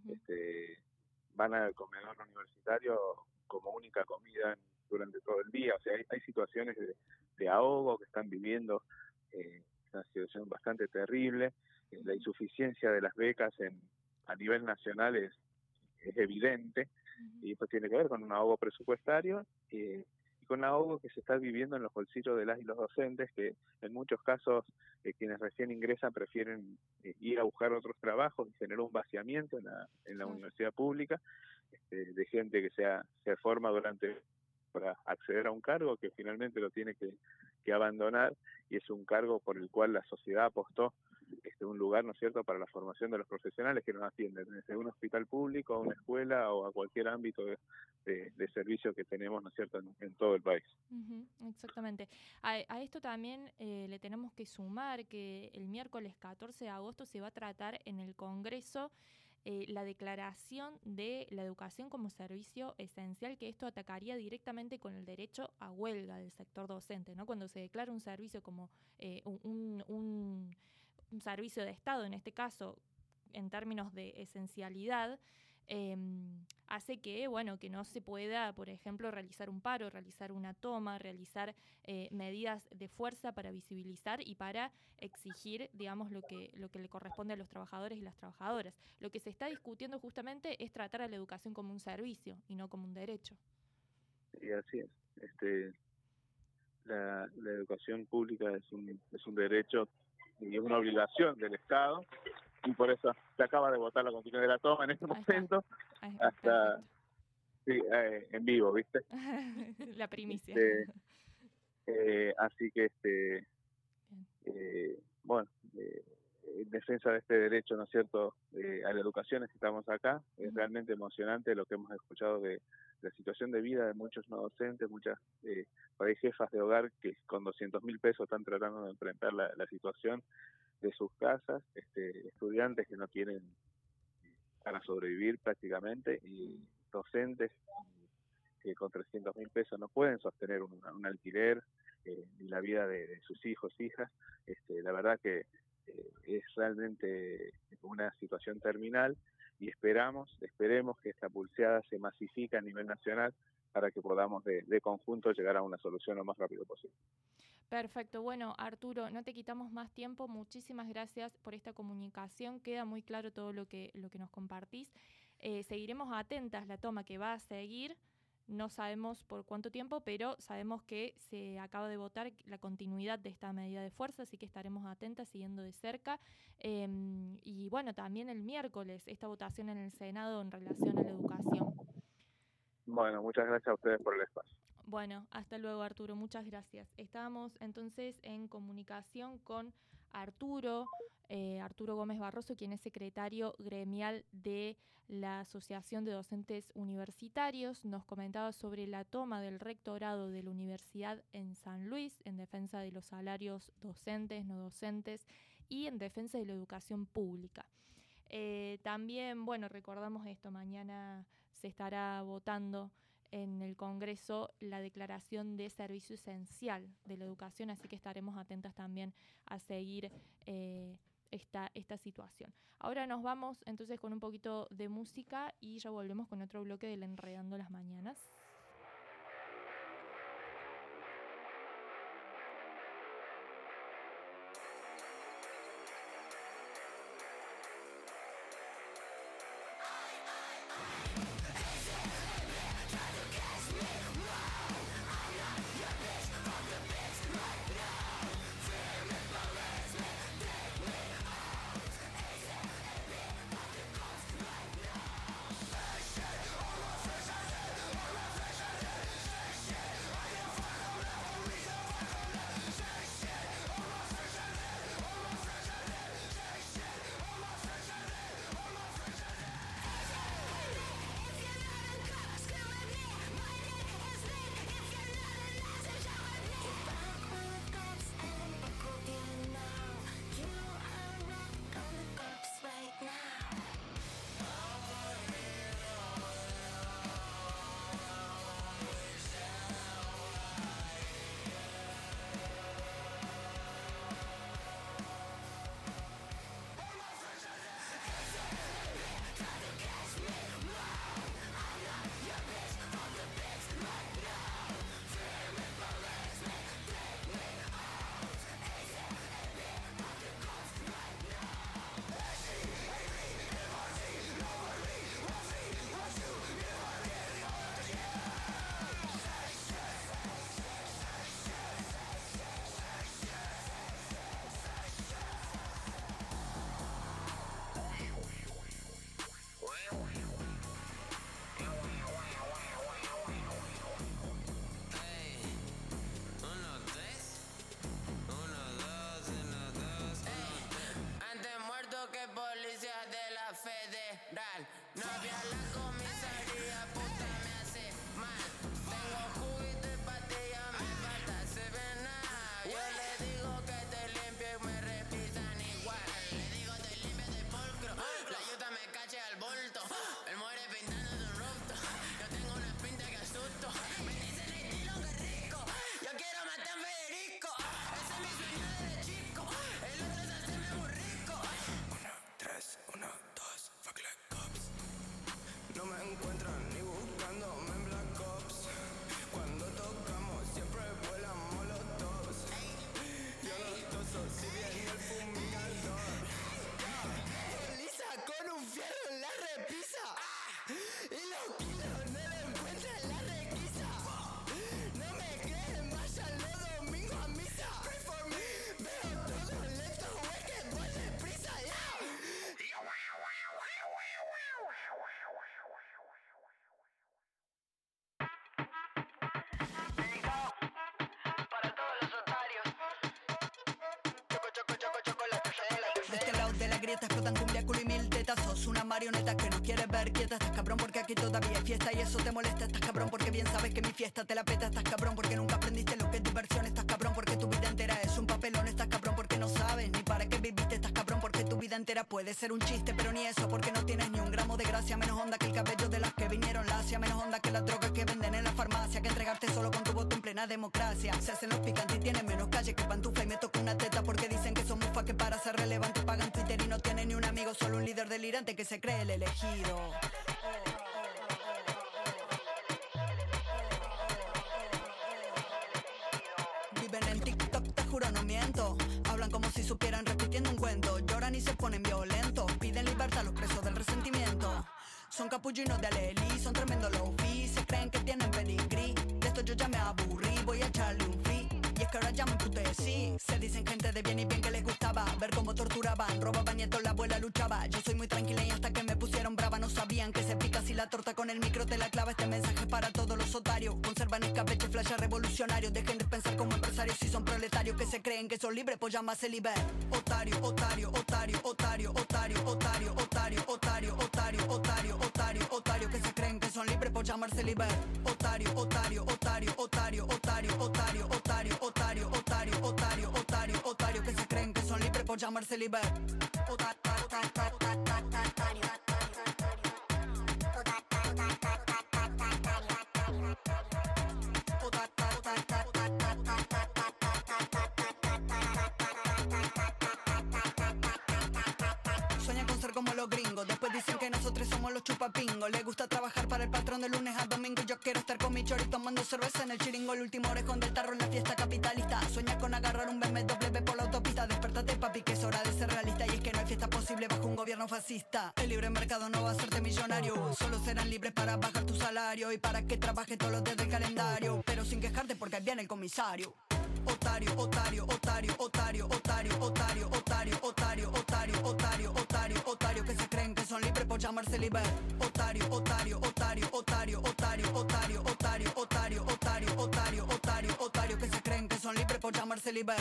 Van al comedor universitario como única comida durante todo el día. O sea, hay situaciones de ahogo que están viviendo, una situación bastante terrible. La insuficiencia de las becas a nivel nacional es evidente, y esto tiene que ver con un ahogo presupuestario y con un ahogo que se está viviendo en los bolsillos de las y los docentes, que en muchos casos quienes recién ingresan prefieren ir a buscar otros trabajos y generar un vaciamiento en la universidad pública, de gente que se forma para acceder a un cargo que finalmente lo tiene que abandonar, y es un cargo por el cual la sociedad apostó un lugar, ¿no es cierto?, para la formación de los profesionales que nos atienden, desde un hospital público, a una escuela o a cualquier ámbito de servicio que tenemos, ¿no es cierto?, en todo el país. Exactamente. A esto también le tenemos que sumar que el miércoles 14 de agosto se va a tratar en el Congreso la declaración de la educación como servicio esencial, que esto atacaría directamente con el derecho a huelga del sector docente, ¿no? Cuando se declara un servicio como un servicio de Estado, en este caso, en términos de esencialidad, hace que no se pueda, por ejemplo, realizar un paro, realizar una toma, realizar medidas de fuerza para visibilizar y para exigir, digamos, lo que le corresponde a los trabajadores y las trabajadoras. Lo que se está discutiendo justamente es tratar a la educación como un servicio y no como un derecho. Y así es. La educación pública es un derecho y es una obligación del Estado, y por eso se acaba de votar la continuidad de la toma en este momento, hasta en vivo, ¿viste? La primicia. Así que en defensa de este derecho, ¿no es cierto?, a la educación estamos acá. Es realmente emocionante lo que hemos escuchado de la situación de vida de muchos no docentes, muchas por ahí jefas de hogar que con 200.000 pesos están tratando de enfrentar la situación de sus casas, estudiantes que no tienen para sobrevivir prácticamente, y docentes que con 300.000 pesos no pueden sostener un alquiler ni la vida de sus hijos, hijas. La verdad que es realmente una situación terminal, y esperemos que esta pulseada se masifique a nivel nacional para que podamos de conjunto llegar a una solución lo más rápido posible. Perfecto. Bueno, Arturo, no te quitamos más tiempo. Muchísimas gracias por esta comunicación. Queda muy claro todo lo que nos compartís. Seguiremos atentas la toma que va a seguir. No sabemos por cuánto tiempo, pero sabemos que se acaba de votar la continuidad de esta medida de fuerza, así que estaremos atentas, siguiendo de cerca. Y bueno, también el miércoles esta votación en el Senado en relación a la educación. Bueno, muchas gracias a ustedes por el espacio. Bueno, hasta luego, Arturo, muchas gracias. Estábamos entonces en comunicación con Arturo Gómez Barroso, quien es secretario gremial de la Asociación de Docentes Universitarios. Nos comentaba sobre la toma del rectorado de la Universidad en San Luis en defensa de los salarios docentes, no docentes y en defensa de la educación pública. También, bueno, recordamos esto, mañana se estará votando en el Congreso la declaración de servicio esencial de la educación, así que estaremos atentas también a seguir esta situación. Ahora nos vamos entonces con un poquito de música y ya volvemos con otro bloque del Enredando las Mañanas. Federal, novia la comisaría, puta me hace mal. Tengo juguito y patilla, me falta Serenal. Yo le digo que te limpie y me repisan igual. Le digo te limpia de pulcro, la yuta me cache al bulto. El muere pintando su rupto, yo tengo una pinta que asusto. Me dicen el estilo que rico, yo quiero matar a Federico. Ese es mi sueño desde chico, el otro es hacerme muy rico. 1, 3, 1, 2, fuck like cops. No me encuentran ni buscándome en Black Ops. Cuando tocamos siempre vuelan molotovs. Yo los toso si viene el fumigador. Lisa con un fierro en la repisa. Y los kilos no lo encuentran en la requisa. No me creen, vayan los domingos a misa. Pray for me. Veo todo lento, es que voy deprisa, ya. De este lado de la grieta explotan cumbia, culo y mil tetas. Sos una marioneta que no quieres ver quieta. Estás cabrón porque aquí todavía hay fiesta y eso te molesta. Estás cabrón porque bien sabes que mi fiesta te la peta. Estás cabrón porque nunca aprendiste lo que es diversión. Estás cabrón porque tu vida entera es un papelón. Estás cabrón porque no sabes ni para qué viviste. Estás cabrón porque tu vida entera puede ser un chiste, pero ni eso, porque no tienes ni un gramo de gracia. Menos onda que el cabello de las que vinieron lacia. Menos onda que las drogas que venden en la farmacia. Que entregarte solo con tu voto en plena democracia. Se hacen los picantes y tienen menos calle que pantufla. Y me toca una teta porque dicen que son mufa, que para ser relevante pagan Twitter y no tienen ni un amigo. Solo un líder delirante que se cree el elegido. Viven en TikTok, te juro no miento. Hablan como si supieran repitiendo un cuento. Lloran y se ponen violentos. Piden libertad a los presos del resentimiento. Son capullinos de Aleli, son tremendo low-fi. Se creen que tienen pedigrí. De esto yo ya me aburrí, voy a echarle un free. Y es que ahora ya me emputecí. Se dicen gente de bien y bien que les gustaba ver cómo torturaban, robaban nietos, la abuela luchaba. Yo soy muy tranquila y hasta que me pusieron brava no sabían que se pica si la torta con el micro te la clava. Este mensaje para todos los los otarios. Conservan escabeche, flash revolucionario. Dejen de pensar como empresarios si son proletarios que se creen que son libres, pues llamarse liber. Otario, otario, otario, otario, otario, otario, otario, otario, otario, otario, otario, otario, que se creen que son libres, pues llamarse liber. Otario, otario, otario, otario, otario, otario, otario, otario, otario, otario, otario, otario, que se creen que son libres, pues llamarse liber. Sueñan con ser como los gringos, después dicen que nosotros somos los chupapingos. Les gusta trabajar para el patrón de lunes a domingo. Yo quiero estar con mi chori tomando cerveza en el chiringo. El último orejón del tarro en la fiesta capitalista. Sueña con agarrar un BMW por la autopista. Despertate papi que es hora de ser realista. Y es que no hay fiesta posible bajo un gobierno fascista. El libre mercado no va a hacerte millonario. Solo serán libres para bajar tu salario y para que trabajes todos los días del calendario. Pero sin quejarte porque ahí viene el comisario. Otario, otario, otario, otario, otario, otario, otario, otario, otario, otario, otario, otario, que se creen que son libres por llamarse liber. Otario, otario, otario, otario, otario, otario, otario, otario, otario, otario, otario, otario, que se creen que son libres por llamarse liber.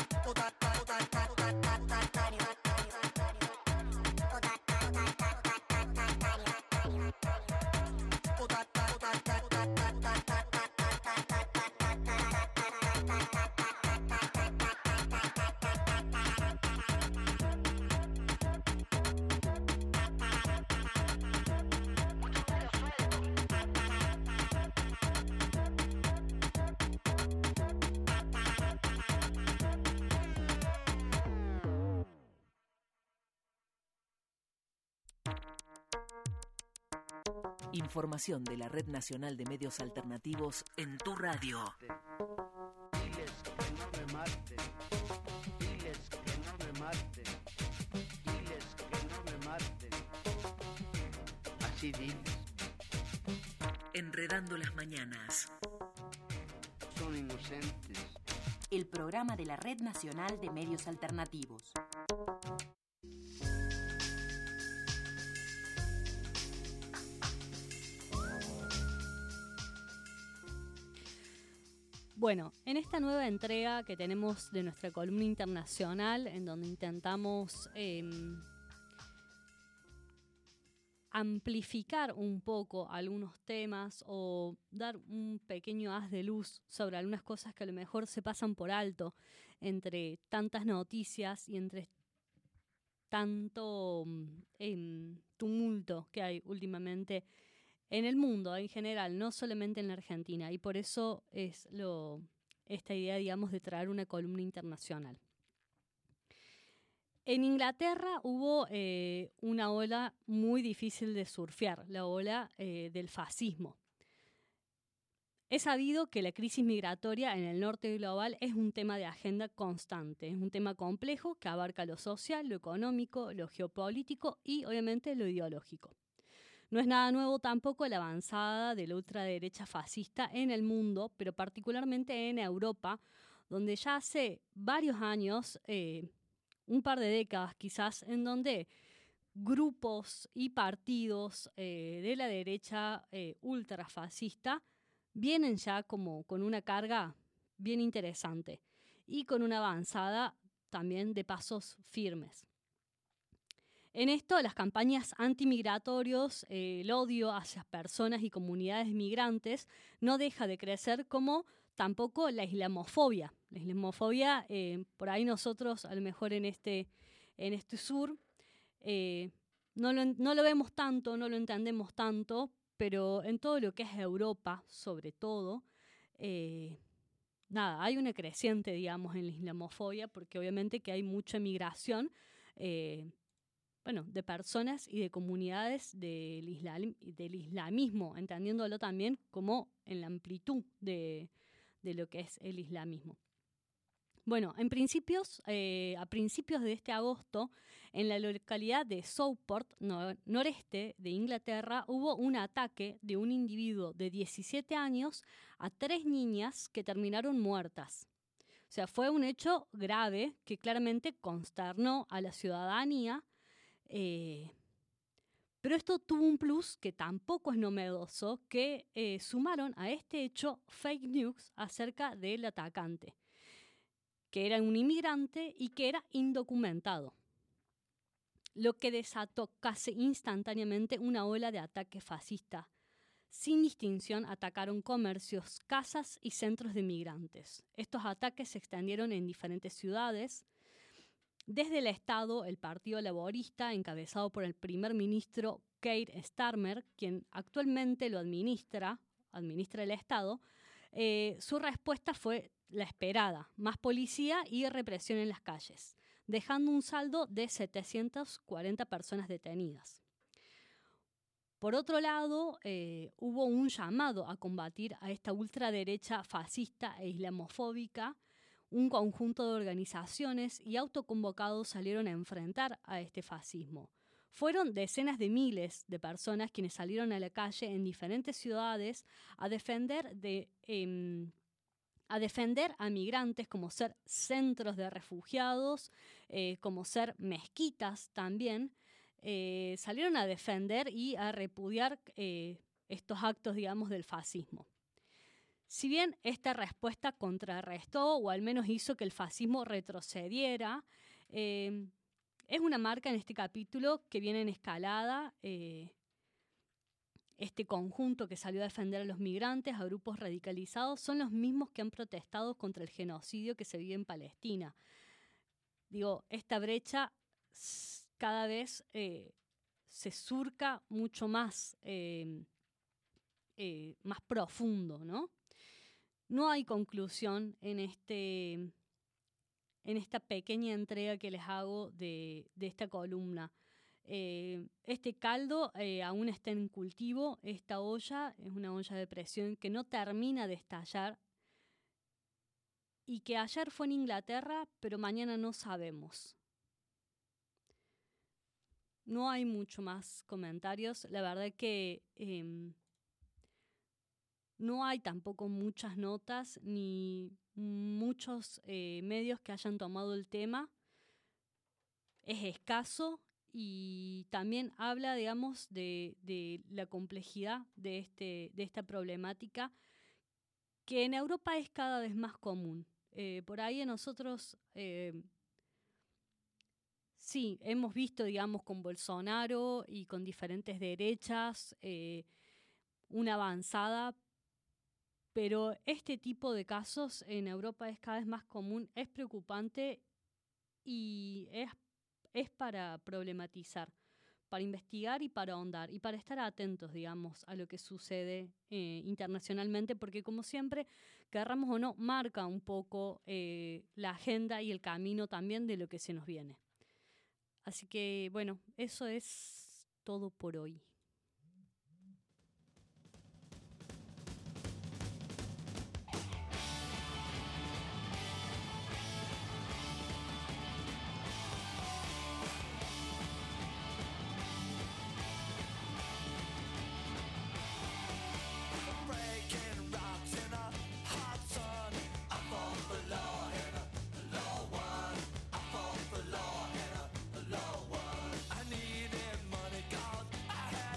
Información de la Red Nacional de Medios Alternativos en tu radio. Diles que no me maten, diles que no me maten, diles que no me maten. Así diles. Enredando las mañanas. Son inocentes. El programa de la Red Nacional de Medios Alternativos. Bueno, en esta nueva entrega que tenemos de nuestra columna internacional, en donde intentamos amplificar un poco algunos temas o dar un pequeño haz de luz sobre algunas cosas que a lo mejor se pasan por alto entre tantas noticias y entre tanto tumulto que hay últimamente en el mundo en general, no solamente en la Argentina, y por eso es esta idea, digamos, de traer una columna internacional. En Inglaterra hubo una ola muy difícil de surfear, la ola del fascismo. Es sabido que la crisis migratoria en el norte global es un tema de agenda constante, es un tema complejo que abarca lo social, lo económico, lo geopolítico y obviamente lo ideológico. No es nada nuevo tampoco la avanzada de la ultraderecha fascista en el mundo, pero particularmente en Europa, donde ya hace varios años, un par de décadas quizás, en donde grupos y partidos de la derecha ultrafascista vienen ya como con una carga bien interesante y con una avanzada también de pasos firmes. En esto, las campañas antimigratorios, el odio hacia personas y comunidades migrantes no deja de crecer, como tampoco la islamofobia. La islamofobia, por ahí nosotros, a lo mejor en este sur, no lo vemos tanto, no lo entendemos tanto, pero en todo lo que es Europa, sobre todo, hay una creciente, digamos, en la islamofobia, porque obviamente que hay mucha migración, de personas y de comunidades del islamismo, entendiéndolo también como en la amplitud de lo que es el islamismo. Bueno, a principios de este agosto, en la localidad de Southport, noreste de Inglaterra, hubo un ataque de un individuo de 17 años a 3 niñas que terminaron muertas. O sea, fue un hecho grave que claramente consternó a la ciudadanía, Pero esto tuvo un plus que tampoco es novedoso, que sumaron a este hecho fake news acerca del atacante, que era un inmigrante y que era indocumentado, lo que desató casi instantáneamente una ola de ataque fascista. Sin distinción, atacaron comercios, casas y centros de migrantes. Estos ataques se extendieron en diferentes ciudades. Desde el Estado, el Partido Laborista, encabezado por el primer ministro Keir Starmer, quien actualmente lo administra el Estado, su respuesta fue la esperada: más policía y represión en las calles, dejando un saldo de 740 personas detenidas. Por otro lado, hubo un llamado a combatir a esta ultraderecha fascista e islamofóbica. Un conjunto de organizaciones y autoconvocados salieron a enfrentar a este fascismo. Fueron decenas de miles de personas quienes salieron a la calle en diferentes ciudades a defender a migrantes, como ser centros de refugiados, como ser mezquitas también. Salieron a defender y a repudiar estos actos, digamos, del fascismo. Si bien esta respuesta contrarrestó o al menos hizo que el fascismo retrocediera, es una marca en este capítulo que viene en escalada. Este conjunto que salió a defender a los migrantes, a grupos radicalizados, son los mismos que han protestado contra el genocidio que se vive en Palestina. Digo, esta brecha cada vez se surca mucho más, más profundo, ¿no? No hay conclusión en esta pequeña entrega que les hago de esta columna. Este caldo aún está en cultivo. Esta olla es una olla de presión que no termina de estallar y que ayer fue en Inglaterra, pero mañana no sabemos. No hay mucho más comentarios. La verdad que no hay tampoco muchas notas ni muchos medios que hayan tomado el tema. Es escaso y también habla, digamos, de la complejidad de esta problemática, que en Europa es cada vez más común. Por ahí nosotros sí, hemos visto, digamos, con Bolsonaro y con diferentes derechas una avanzada, pero este tipo de casos en Europa es cada vez más común, es preocupante y es para problematizar, para investigar y para ahondar y para estar atentos, digamos, a lo que sucede internacionalmente, porque como siempre, querramos o no, marca un poco la agenda y el camino también de lo que se nos viene. Así que, bueno, eso es todo por hoy. I needed money 'cause I had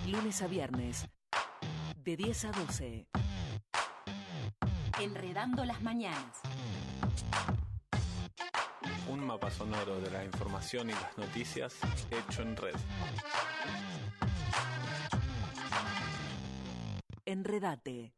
Lunes a viernes, de 10 a 12. Enredando las mañanas. Un mapa sonoro de la información y las noticias hecho en red. Enredate.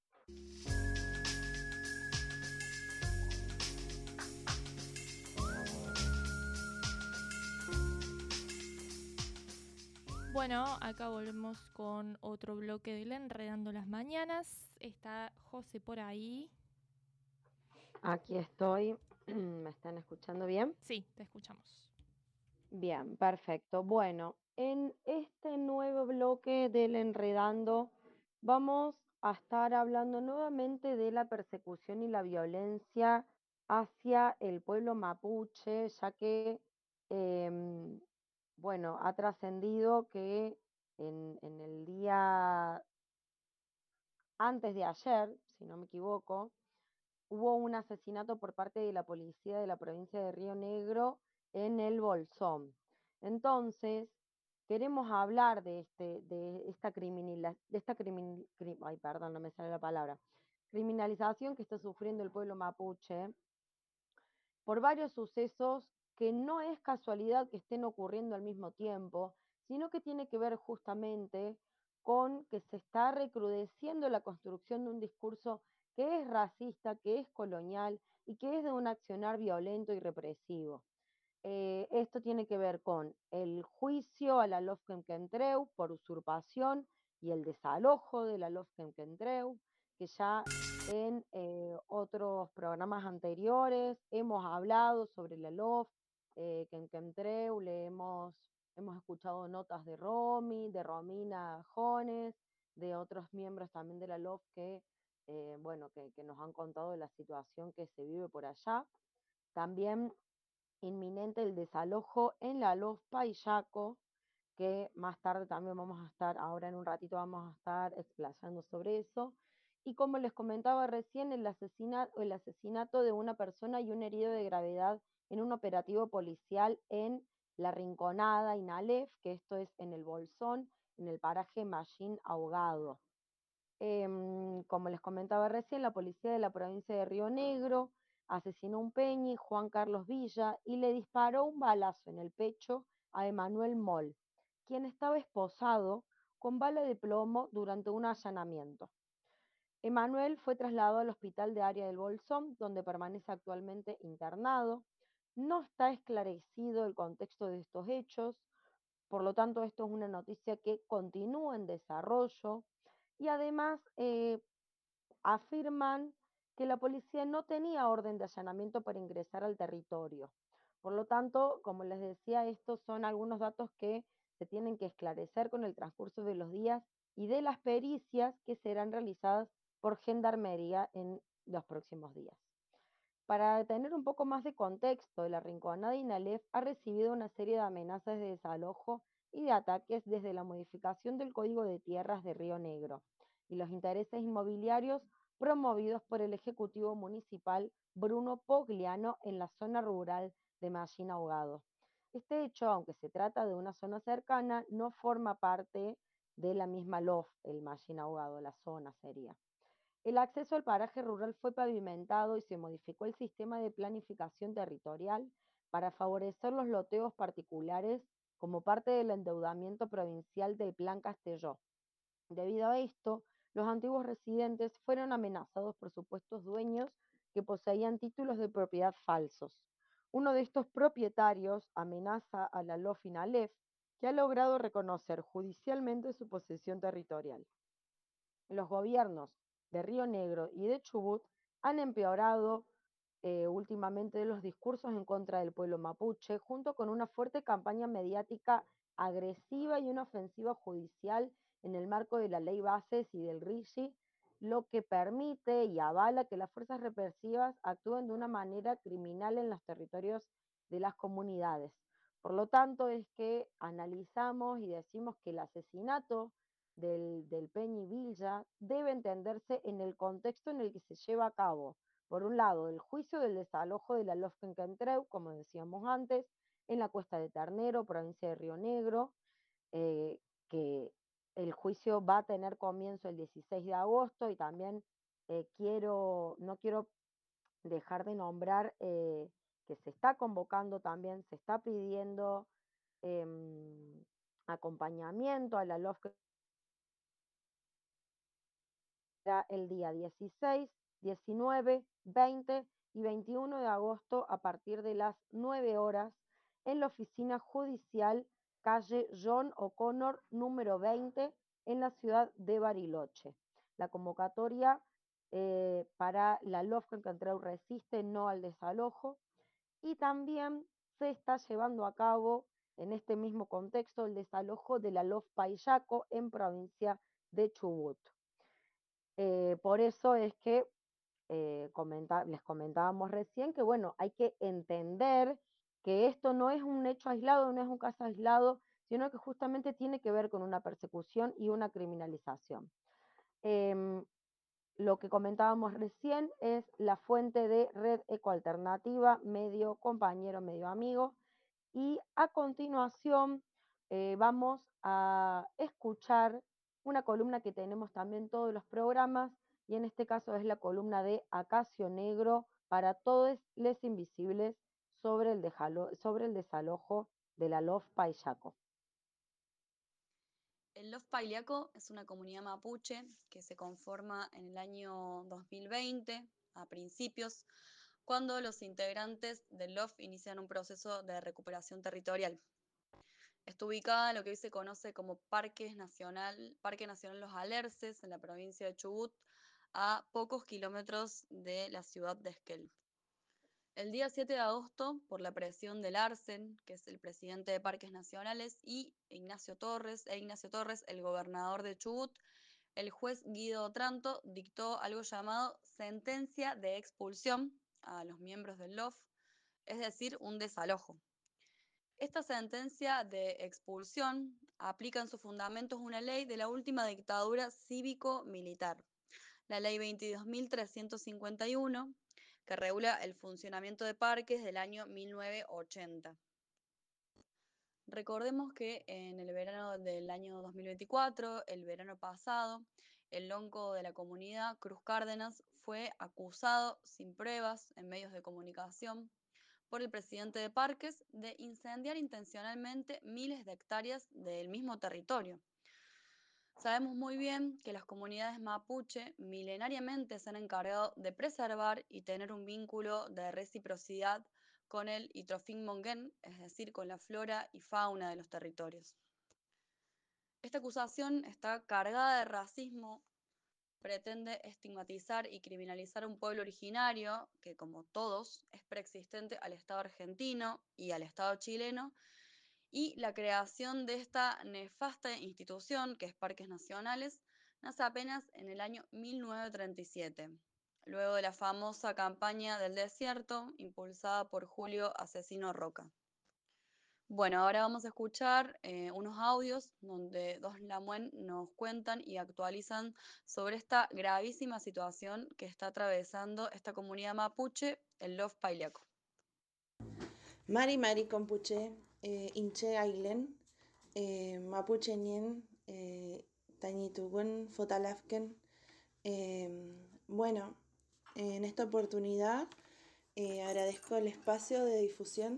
Bueno, acá volvemos con otro bloque del Enredando las Mañanas. Está José por ahí. Aquí estoy. ¿Me están escuchando bien? Sí, te escuchamos. Bien, perfecto. Bueno, en este nuevo bloque del Enredando vamos a estar hablando nuevamente de la persecución y la violencia hacia el pueblo mapuche, ya que, bueno, ha trascendido que en el día antes de ayer, si no me equivoco, hubo un asesinato por parte de la policía de la provincia de Río Negro en el Bolsón. Entonces, queremos hablar de no me sale la palabra, criminalización que está sufriendo el pueblo mapuche por varios sucesos que no es casualidad que estén ocurriendo al mismo tiempo, sino que tiene que ver justamente con que se está recrudeciendo la construcción de un discurso que es racista, que es colonial y que es de un accionar violento y represivo. Esto tiene que ver con el juicio a la Lofkem-Kentreu por usurpación y el desalojo de la Lofkem-Kentreu, que ya en otros programas anteriores hemos hablado sobre la LOF, Kentreu, hemos escuchado notas de Romy, de Romina Jones, de otros miembros también de la LOF que, que nos han contado de la situación que se vive por allá. También inminente el desalojo en la LOF Payaco, que más tarde también vamos a estar, ahora en un ratito vamos a estar explayando sobre eso. Y como les comentaba recién, el asesinato de una persona y un herido de gravedad en un operativo policial en La Rinconada, Inalef, que esto es en el Bolsón, en el paraje Mallín Ahogado. Como les comentaba recién, la policía de la provincia de Río Negro asesinó a un peñi, Juan Carlos Villa, y le disparó un balazo en el pecho a Emanuel Moll, quien estaba esposado con bala de plomo durante un allanamiento. Emanuel fue trasladado al hospital de área del Bolsón, donde permanece actualmente internado. No está esclarecido el contexto de estos hechos, por lo tanto esto es una noticia que continúa en desarrollo y además afirman que la policía no tenía orden de allanamiento para ingresar al territorio. Por lo tanto, como les decía, estos son algunos datos que se tienen que esclarecer con el transcurso de los días y de las pericias que serán realizadas por Gendarmería en los próximos días. Para tener un poco más de contexto, la Rinconada Inalef ha recibido una serie de amenazas de desalojo y de ataques desde la modificación del Código de Tierras de Río Negro y los intereses inmobiliarios promovidos por el Ejecutivo Municipal Bruno Pogliano en la zona rural de Mallín Ahogado. Este hecho, aunque se trata de una zona cercana, no forma parte de la misma LOF, el Mallín Ahogado, la zona sería. El acceso al paraje rural fue pavimentado y se modificó el sistema de planificación territorial para favorecer los loteos particulares como parte del endeudamiento provincial del Plan Castelló. Debido a esto, los antiguos residentes fueron amenazados por supuestos dueños que poseían títulos de propiedad falsos. Uno de estos propietarios amenaza a la LOF Inalef, que ha logrado reconocer judicialmente su posesión territorial. Los gobiernos de Río Negro y de Chubut han empeorado últimamente los discursos en contra del pueblo mapuche, junto con una fuerte campaña mediática agresiva y una ofensiva judicial en el marco de la ley Bases y del RIGI, lo que permite y avala que las fuerzas represivas actúen de una manera criminal en los territorios de las comunidades. Por lo tanto, es que analizamos y decimos que el asesinato del Peñi Villa debe entenderse en el contexto en el que se lleva a cabo. Por un lado, el juicio del desalojo de la Lofken-Kentreu, como decíamos antes, en la Cuesta de Ternero, provincia de Río Negro, que el juicio va a tener comienzo el 16 de agosto y también no quiero dejar de nombrar que se está convocando también, se está pidiendo acompañamiento a la LOF el día 16, 19, 20 y 21 de agosto a partir de las 9 horas en la oficina judicial calle John O'Connor número 20 en la ciudad de Bariloche. La convocatoria para la LOF Cantreu resiste no al desalojo y también se está llevando a cabo en este mismo contexto el desalojo de la LOF Payaco en provincia de Chubut. Por eso es que les comentábamos recién que, bueno, hay que entender que esto no es un hecho aislado, no es un caso aislado, sino que justamente tiene que ver con una persecución y una criminalización. Lo que comentábamos recién es la fuente de Red Ecoalternativa, medio compañero, medio amigo, y a continuación vamos a escuchar una columna que tenemos también todos los programas, y en este caso es la columna de Acacio Negro para todos les invisibles sobre el desalojo de la LOF Payaco. El LOF Pailiaco es una comunidad mapuche que se conforma en el año 2020, a principios, cuando los integrantes del LOF inician un proceso de recuperación territorial. Está ubicada en lo que hoy se conoce como Parque Nacional Los Alerces, en la provincia de Chubut, a pocos kilómetros de la ciudad de Esquel. El día 7 de agosto, por la presión del Arsen, que es el presidente de Parques Nacionales, y Ignacio Torres, el gobernador de Chubut, el juez Guido Otranto dictó algo llamado sentencia de expulsión a los miembros del LOF, es decir, un desalojo. Esta sentencia de expulsión aplica en sus fundamentos una ley de la última dictadura cívico-militar, la ley 22.351, que regula el funcionamiento de parques del año 1980. Recordemos que en el verano del año 2024, el verano pasado, el lonco de la comunidad, Cruz Cárdenas, fue acusado sin pruebas en medios de comunicación por el presidente de Parques de incendiar intencionalmente miles de hectáreas del mismo territorio. Sabemos muy bien que las comunidades mapuche milenariamente se han encargado de preservar y tener un vínculo de reciprocidad con el Itrofin Monguén, es decir, con la flora y fauna de los territorios. Esta acusación está cargada de racismo, pretende estigmatizar y criminalizar a un pueblo originario que, como todos, es preexistente al Estado argentino y al Estado chileno, y la creación de esta nefasta institución, que es Parques Nacionales, nace apenas en el año 1937, luego de la famosa campaña del desierto, impulsada por Julio Asesino Roca. Bueno, ahora vamos a escuchar unos audios donde dos Lamuen nos cuentan y actualizan sobre esta gravísima situación que está atravesando esta comunidad mapuche, el LOF Pailiaco. Mari Compuche, Inche Ailen, Mapuche Nien, Tañitugun, Fotalafken. Bueno, en esta oportunidad agradezco el espacio de difusión.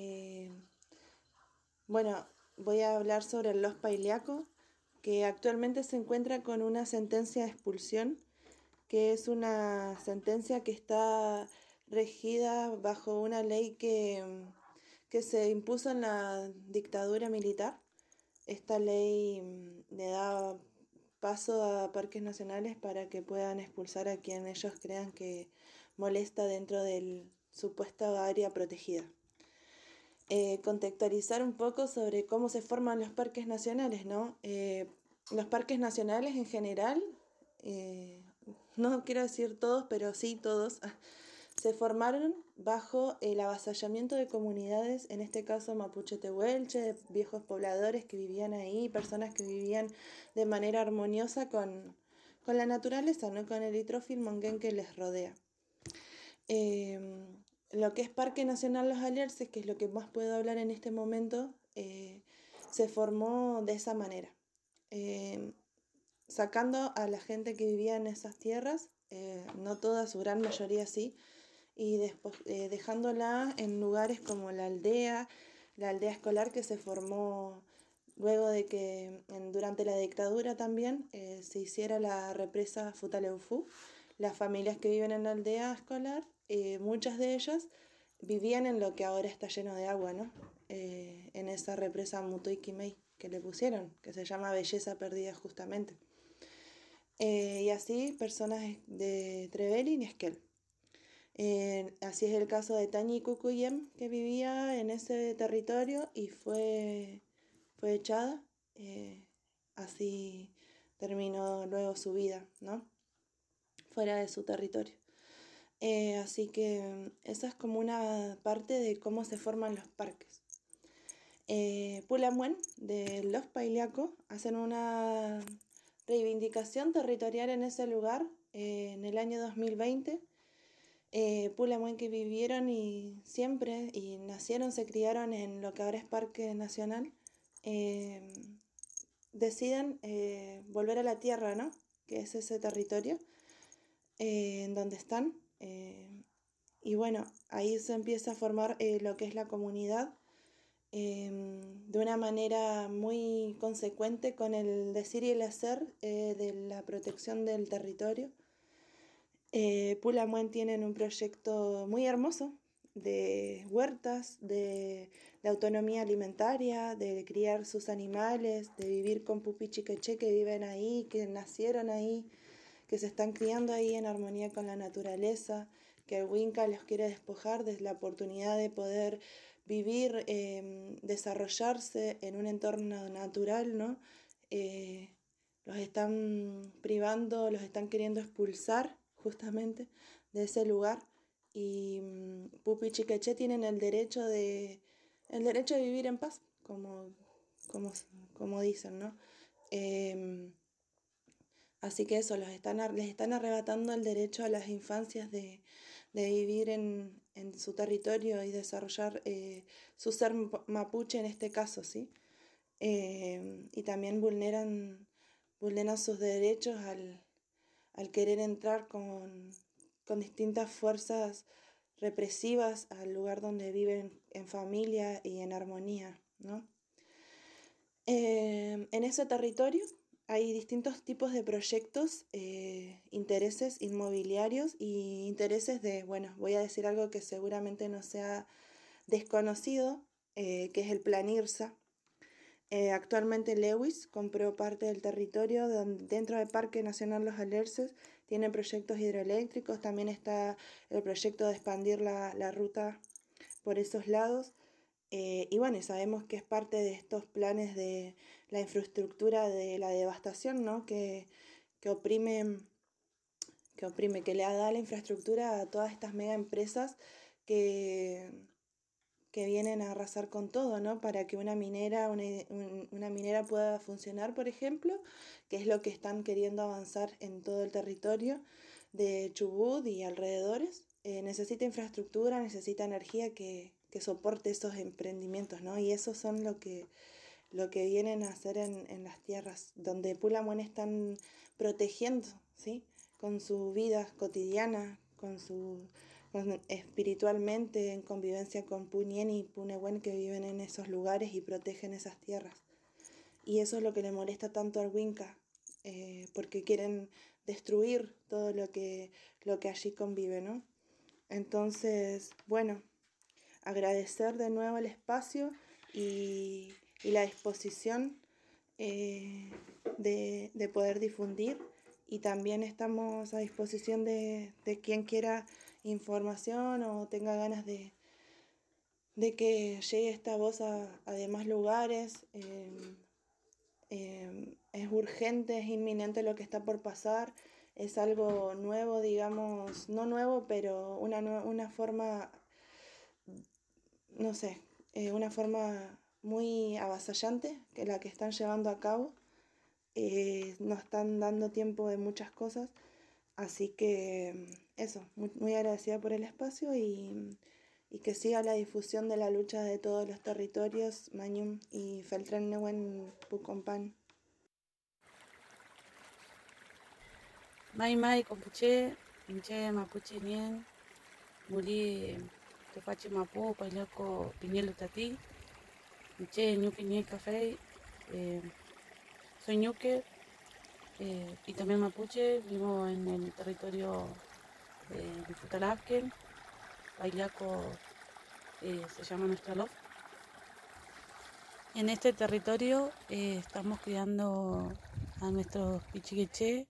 Bueno, voy a hablar sobre el LOF Pailiaco, que actualmente se encuentra con una sentencia de expulsión, que es una sentencia que está regida bajo una ley que se impuso en la dictadura militar. Esta ley le da paso a Parques Nacionales para que puedan expulsar a quien ellos crean que molesta dentro del supuesto área protegida. Contextualizar un poco sobre cómo se forman los parques nacionales, ¿no? Los parques nacionales en general, no quiero decir todos, pero sí todos, se formaron bajo el avasallamiento de comunidades, en este caso mapuche tehuelche, viejos pobladores que vivían ahí, personas que vivían de manera armoniosa con la naturaleza, ¿no? Con el Itrofin Monguén que les rodea. Lo que es Parque Nacional Los Alerces, que es lo que más puedo hablar en este momento, se formó de esa manera. sacando a la gente que vivía en esas tierras, no toda, su gran mayoría sí, y después dejándola en lugares como la aldea escolar que se formó luego de que durante la dictadura también se hiciera la represa Futaleufú. Las familias que viven en la aldea escolar, muchas de ellas vivían en lo que ahora está lleno de agua, ¿no? En esa represa Mutuiquimei que le pusieron, que se llama Belleza Perdida justamente. Y así personas de Trevelin y Esquel. Así es el caso de Tañi Cucuyem, que vivía en ese territorio y fue echada. Así terminó luego su vida, ¿no? Fuera de su territorio. Así que esa es como una parte de cómo se forman los parques. Pulamuen, de los Pailiaco, hacen una reivindicación territorial en ese lugar en el año 2020. Pulamuen, que vivieron y siempre y nacieron, se criaron en lo que ahora es Parque Nacional, deciden volver a la tierra, ¿no? Que es ese territorio en donde están. Y bueno, ahí se empieza a formar lo que es la comunidad de una manera muy consecuente con el decir y el hacer de la protección del territorio. Pulamuen tienen un proyecto muy hermoso de huertas, de autonomía alimentaria, de criar sus animales, de vivir con Pupi Chiqueche, que viven ahí, que nacieron ahí, que se están criando ahí en armonía con la naturaleza, que el Winca los quiere despojar de la oportunidad de poder vivir, desarrollarse en un entorno natural, ¿no? Los están privando, los están queriendo expulsar justamente de ese lugar, y Pupi Chiqueche tienen el derecho de vivir en paz, como dicen, ¿no? Así que eso, les están arrebatando el derecho a las infancias de vivir en su territorio y desarrollar su ser mapuche en este caso, ¿sí? Y también vulneran sus derechos al querer entrar con distintas fuerzas represivas al lugar donde viven en familia y en armonía, ¿no? En ese territorio hay distintos tipos de proyectos, intereses inmobiliarios y intereses de, bueno, voy a decir algo que seguramente no sea desconocido, que es el Plan IRSA. Actualmente Lewis compró parte del territorio dentro del Parque Nacional Los Alerces. Tiene proyectos hidroeléctricos, también está el proyecto de expandir la ruta por esos lados. Y bueno, sabemos que es parte de estos planes de la infraestructura de la devastación, ¿no? Que oprime, que le da la infraestructura a todas estas mega empresas que vienen a arrasar con todo, ¿no? Para que una minera pueda funcionar, por ejemplo, que es lo que están queriendo avanzar en todo el territorio de Chubut y alrededores. Necesita infraestructura, necesita energía que soporte esos emprendimientos, ¿no? Y eso son lo que vienen a hacer en las tierras donde Pulamuen están protegiendo, ¿sí? Con su vida cotidiana, espiritualmente, en convivencia con Punien y Punewen, que viven en esos lugares y protegen esas tierras. Y eso es lo que le molesta tanto al Winca, porque quieren destruir todo lo que allí convive, ¿no? Entonces, bueno, agradecer de nuevo el espacio y la disposición de poder difundir, y también estamos a disposición de quien quiera información o tenga ganas de que llegue esta voz a demás lugares. Es urgente, es inminente lo que está por pasar, es algo nuevo, digamos, no nuevo, pero una forma, no sé, una forma muy avasallante que la que están llevando a cabo. Nos están dando tiempo de muchas cosas, así que eso, muy agradecida por el espacio y que siga la difusión de la lucha de todos los territorios, Mañum y Feltren Newen Pucompan. Mai mai compuche, inche mapuche nien, muli tefache mapu, pailaco piñelo tati, inche ñuque nie café, soy ñuque y también mapuche, vivo en el territorio de Futalafken, pailaco se llama nuestra lof. En este territorio estamos criando a nuestros pichiqueché.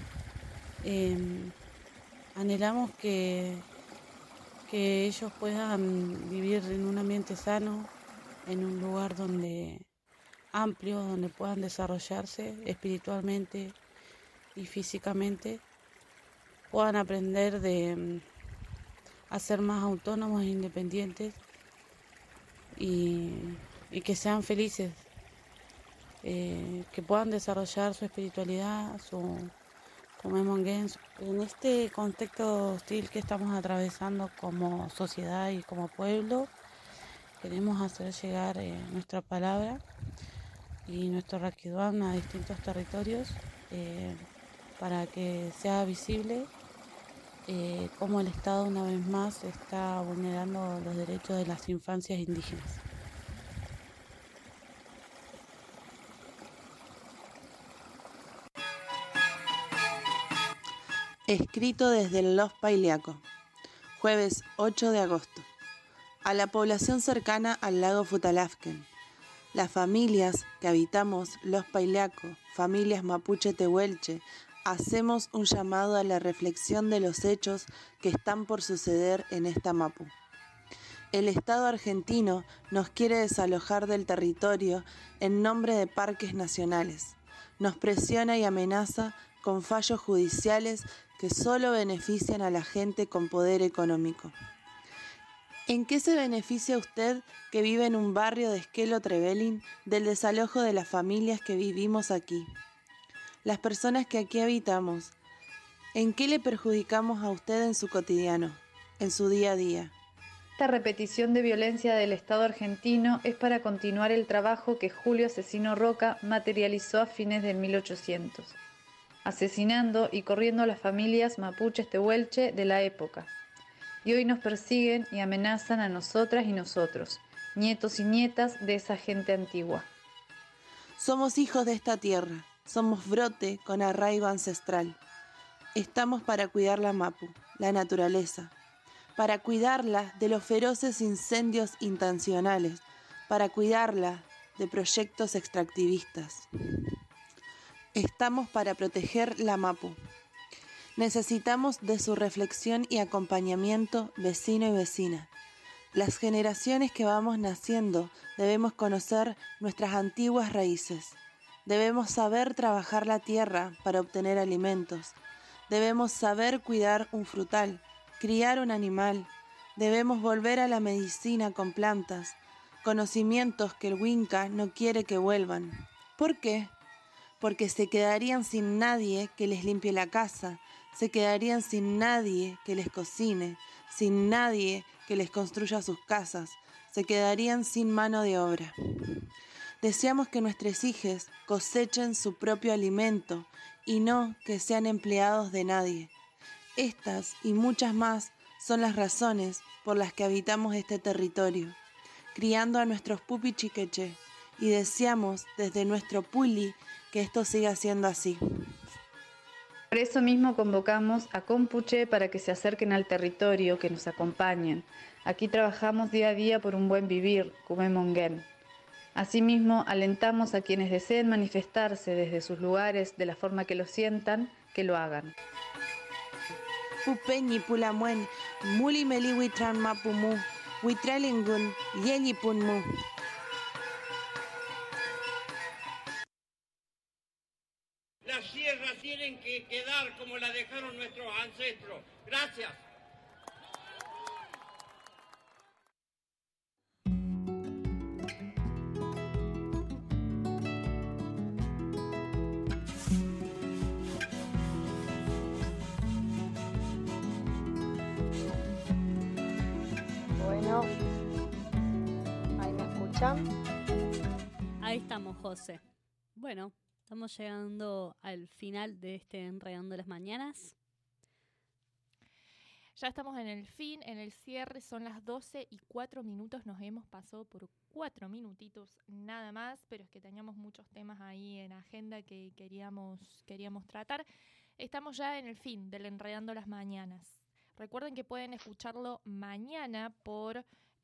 Anhelamos que ellos puedan vivir en un ambiente sano, en un lugar amplio, donde puedan desarrollarse espiritualmente y físicamente, puedan aprender a ser más autónomos e independientes y que sean felices, que puedan desarrollar su espiritualidad, su Kumemongen. En este contexto hostil que estamos atravesando como sociedad y como pueblo, queremos hacer llegar nuestra palabra y nuestro Rakiduan a distintos territorios para que sea visible cómo el Estado una vez más está vulnerando los derechos de las infancias indígenas. Escrito desde el Los Paileaco, jueves 8 de agosto. A la población cercana al lago Futalafken, las familias que habitamos Los Paileaco, familias mapuche tehuelche, hacemos un llamado a la reflexión de los hechos que están por suceder en esta mapu. El Estado argentino nos quiere desalojar del territorio en nombre de parques nacionales. Nos presiona y amenaza con fallos judiciales que solo benefician a la gente con poder económico. ¿En qué se beneficia usted que vive en un barrio de Esquelo Trevelin del desalojo de las familias que vivimos aquí? Las personas que aquí habitamos, ¿en qué le perjudicamos a usted en su cotidiano, en su día a día? Esta repetición de violencia del Estado argentino es para continuar el trabajo que Julio Asesino Roca materializó a fines del 1800. Asesinando y corriendo a las familias mapuches tehuelche de la época. Y hoy nos persiguen y amenazan a nosotras y nosotros, nietos y nietas de esa gente antigua. Somos hijos de esta tierra, somos brote con arraigo ancestral. Estamos para cuidar la mapu, la naturaleza, para cuidarla de los feroces incendios intencionales, para cuidarla de proyectos extractivistas. Estamos para proteger la mapu. Necesitamos de su reflexión y acompañamiento vecino y vecina. Las generaciones que vamos naciendo debemos conocer nuestras antiguas raíces. Debemos saber trabajar la tierra para obtener alimentos. Debemos saber cuidar un frutal, criar un animal. Debemos volver a la medicina con plantas, conocimientos que el Winca no quiere que vuelvan. ¿Por qué? Porque se quedarían sin nadie que les limpie la casa, se quedarían sin nadie que les cocine, sin nadie que les construya sus casas, se quedarían sin mano de obra. Deseamos que nuestros hijos cosechen su propio alimento y no que sean empleados de nadie. Estas y muchas más son las razones por las que habitamos este territorio, criando a nuestros pupi chiqueche, y deseamos desde nuestro puli que esto siga siendo así. Por eso mismo convocamos a Compuche para que se acerquen al territorio, que nos acompañen. Aquí trabajamos día a día por un buen vivir, Kumemongen. Asimismo, alentamos a quienes deseen manifestarse desde sus lugares de la forma que lo sientan, que lo hagan. Pupeñi pulamuen, muli meli huitran mapumu, huitralingun, yeli punmu. Las sierras tienen que quedar como las dejaron nuestros ancestros. Gracias. Bueno, ¿ahí me escuchan? Ahí estamos, José. Bueno, Estamos llegando al final de este Enredando las Mañanas. Ya estamos en el fin, en el cierre, son las 12:04, nos hemos pasado por 4 minutitos nada más, pero es que teníamos muchos temas ahí en agenda que queríamos tratar. Estamos ya en el fin del Enredando las Mañanas. Recuerden que pueden escucharlo mañana por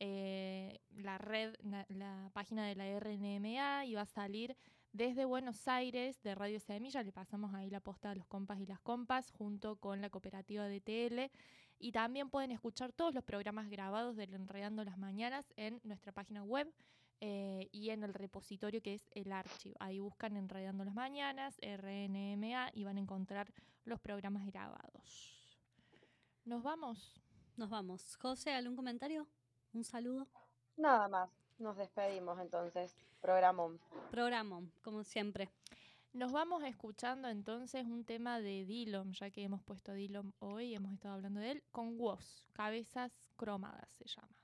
la página de la RNMA, y va a salir desde Buenos Aires de Radio Semilla. Le pasamos ahí la posta a los compas y las compas junto con la cooperativa DTL. Y también pueden escuchar todos los programas grabados del Enredando las Mañanas en nuestra página web y en el repositorio que es el archivo. Ahí buscan Enredando las Mañanas, RNMA, y van a encontrar los programas grabados. ¿Nos vamos? Nos vamos. José, ¿algún comentario? ¿Un saludo? Nada más. Nos despedimos entonces. Programón, como siempre. Nos vamos escuchando entonces un tema de Dillom, ya que hemos puesto a Dillom hoy, hemos estado hablando de él, con Woz, Cabezas Cromadas se llama.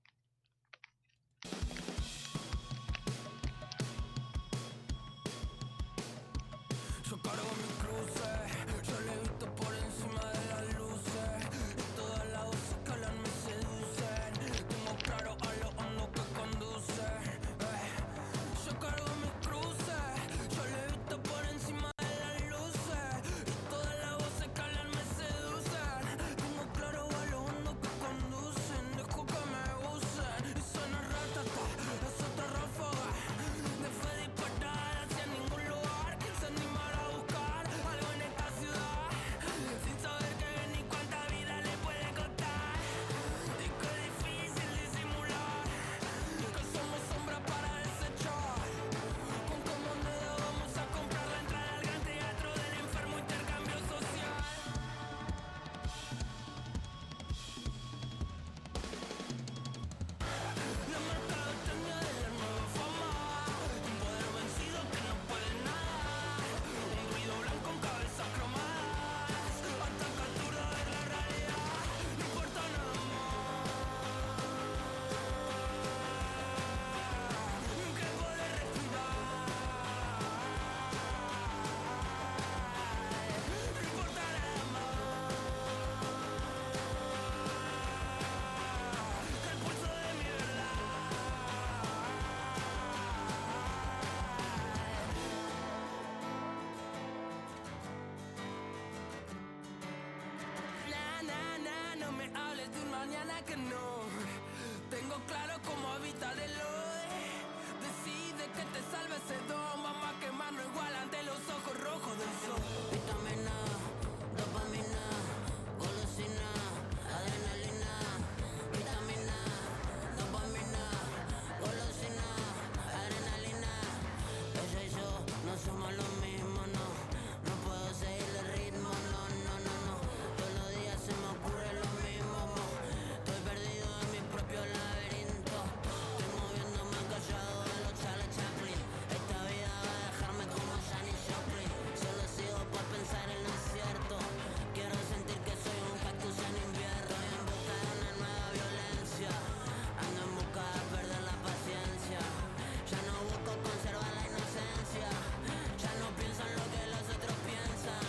Yo cargo mi cruce, yo le visto por encima de las luces, y todas las voces que hablan me seducen, tengo claro a lo hondo que conduce, yo cargo mi cruce, yo le visto por encima de las luces, y todas las voces que hablan me seducen, tengo claro a lo hondo que conducen, dejo que me usen, y suena ratata, es otra ráfaga, de fe disparada hacia ningún lugar, se animará a buscar algo en esta ciudad, sin saber qué ni cuánta vida le puede costar, y qué difícil disimular, que somos sombras para desechar, con qué moneda vamos a comprar la entrada al gran teatro del enfermo intercambio social. La mercadotecnia de la nueva fama, un poder vencido que no puede nada, un ruido blanco en cabezas cromadas, hasta captura de la realidad, no importa nada más, que poder respirar, no importa nada más, que el pulso de mi verdad. No me hables de un mañana que no tengo claro cómo habitar el hoy. Decide que te salve ese don, vamos a quemarnos igual ante los ojos rojos del sol. Vitamina, dopamina, golosina, adrenalina. Vitamina, dopamina, golosina, adrenalina. Ella y yo no somos lo mismo, no. No puedo seguir el ritmo, no. Todos los días se me ocurre lo mismo, estoy perdido en mi propio laberinto. Estoy moviéndome callado de los Charlie Chaplin. Esta vida va a dejarme como Janis Joplin. Solo sigo por pensar en lo cierto. Quiero sentir que soy un cactus en invierno. Estoy en busca de una nueva violencia. Ando en busca de perder la paciencia. Ya no busco conservar la inocencia. Ya no pienso en lo que los otros piensan.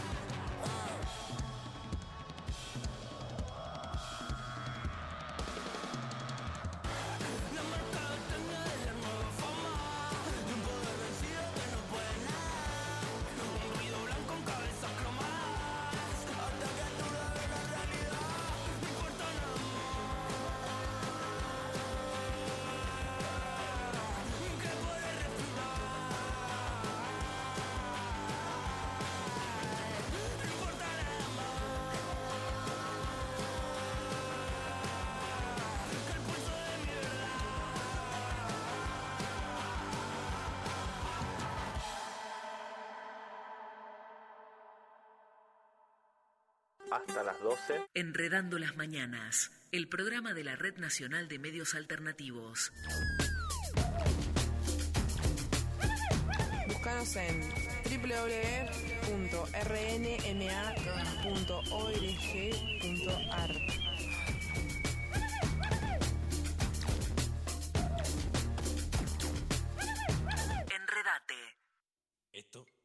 La mercadotecnia de la nueva fama, un poder vencido que no puede nada, un ruido blanco en cabezas cromadas, hasta que altura de la realidad, no importa nada más, que poder respirar, no importa nada más, que el pulso de mi verdad. Hasta las 12. Enredando las Mañanas, el programa de la Red Nacional de Medios Alternativos. Búscanos en www.rnma.org.ar. Enredate. Esto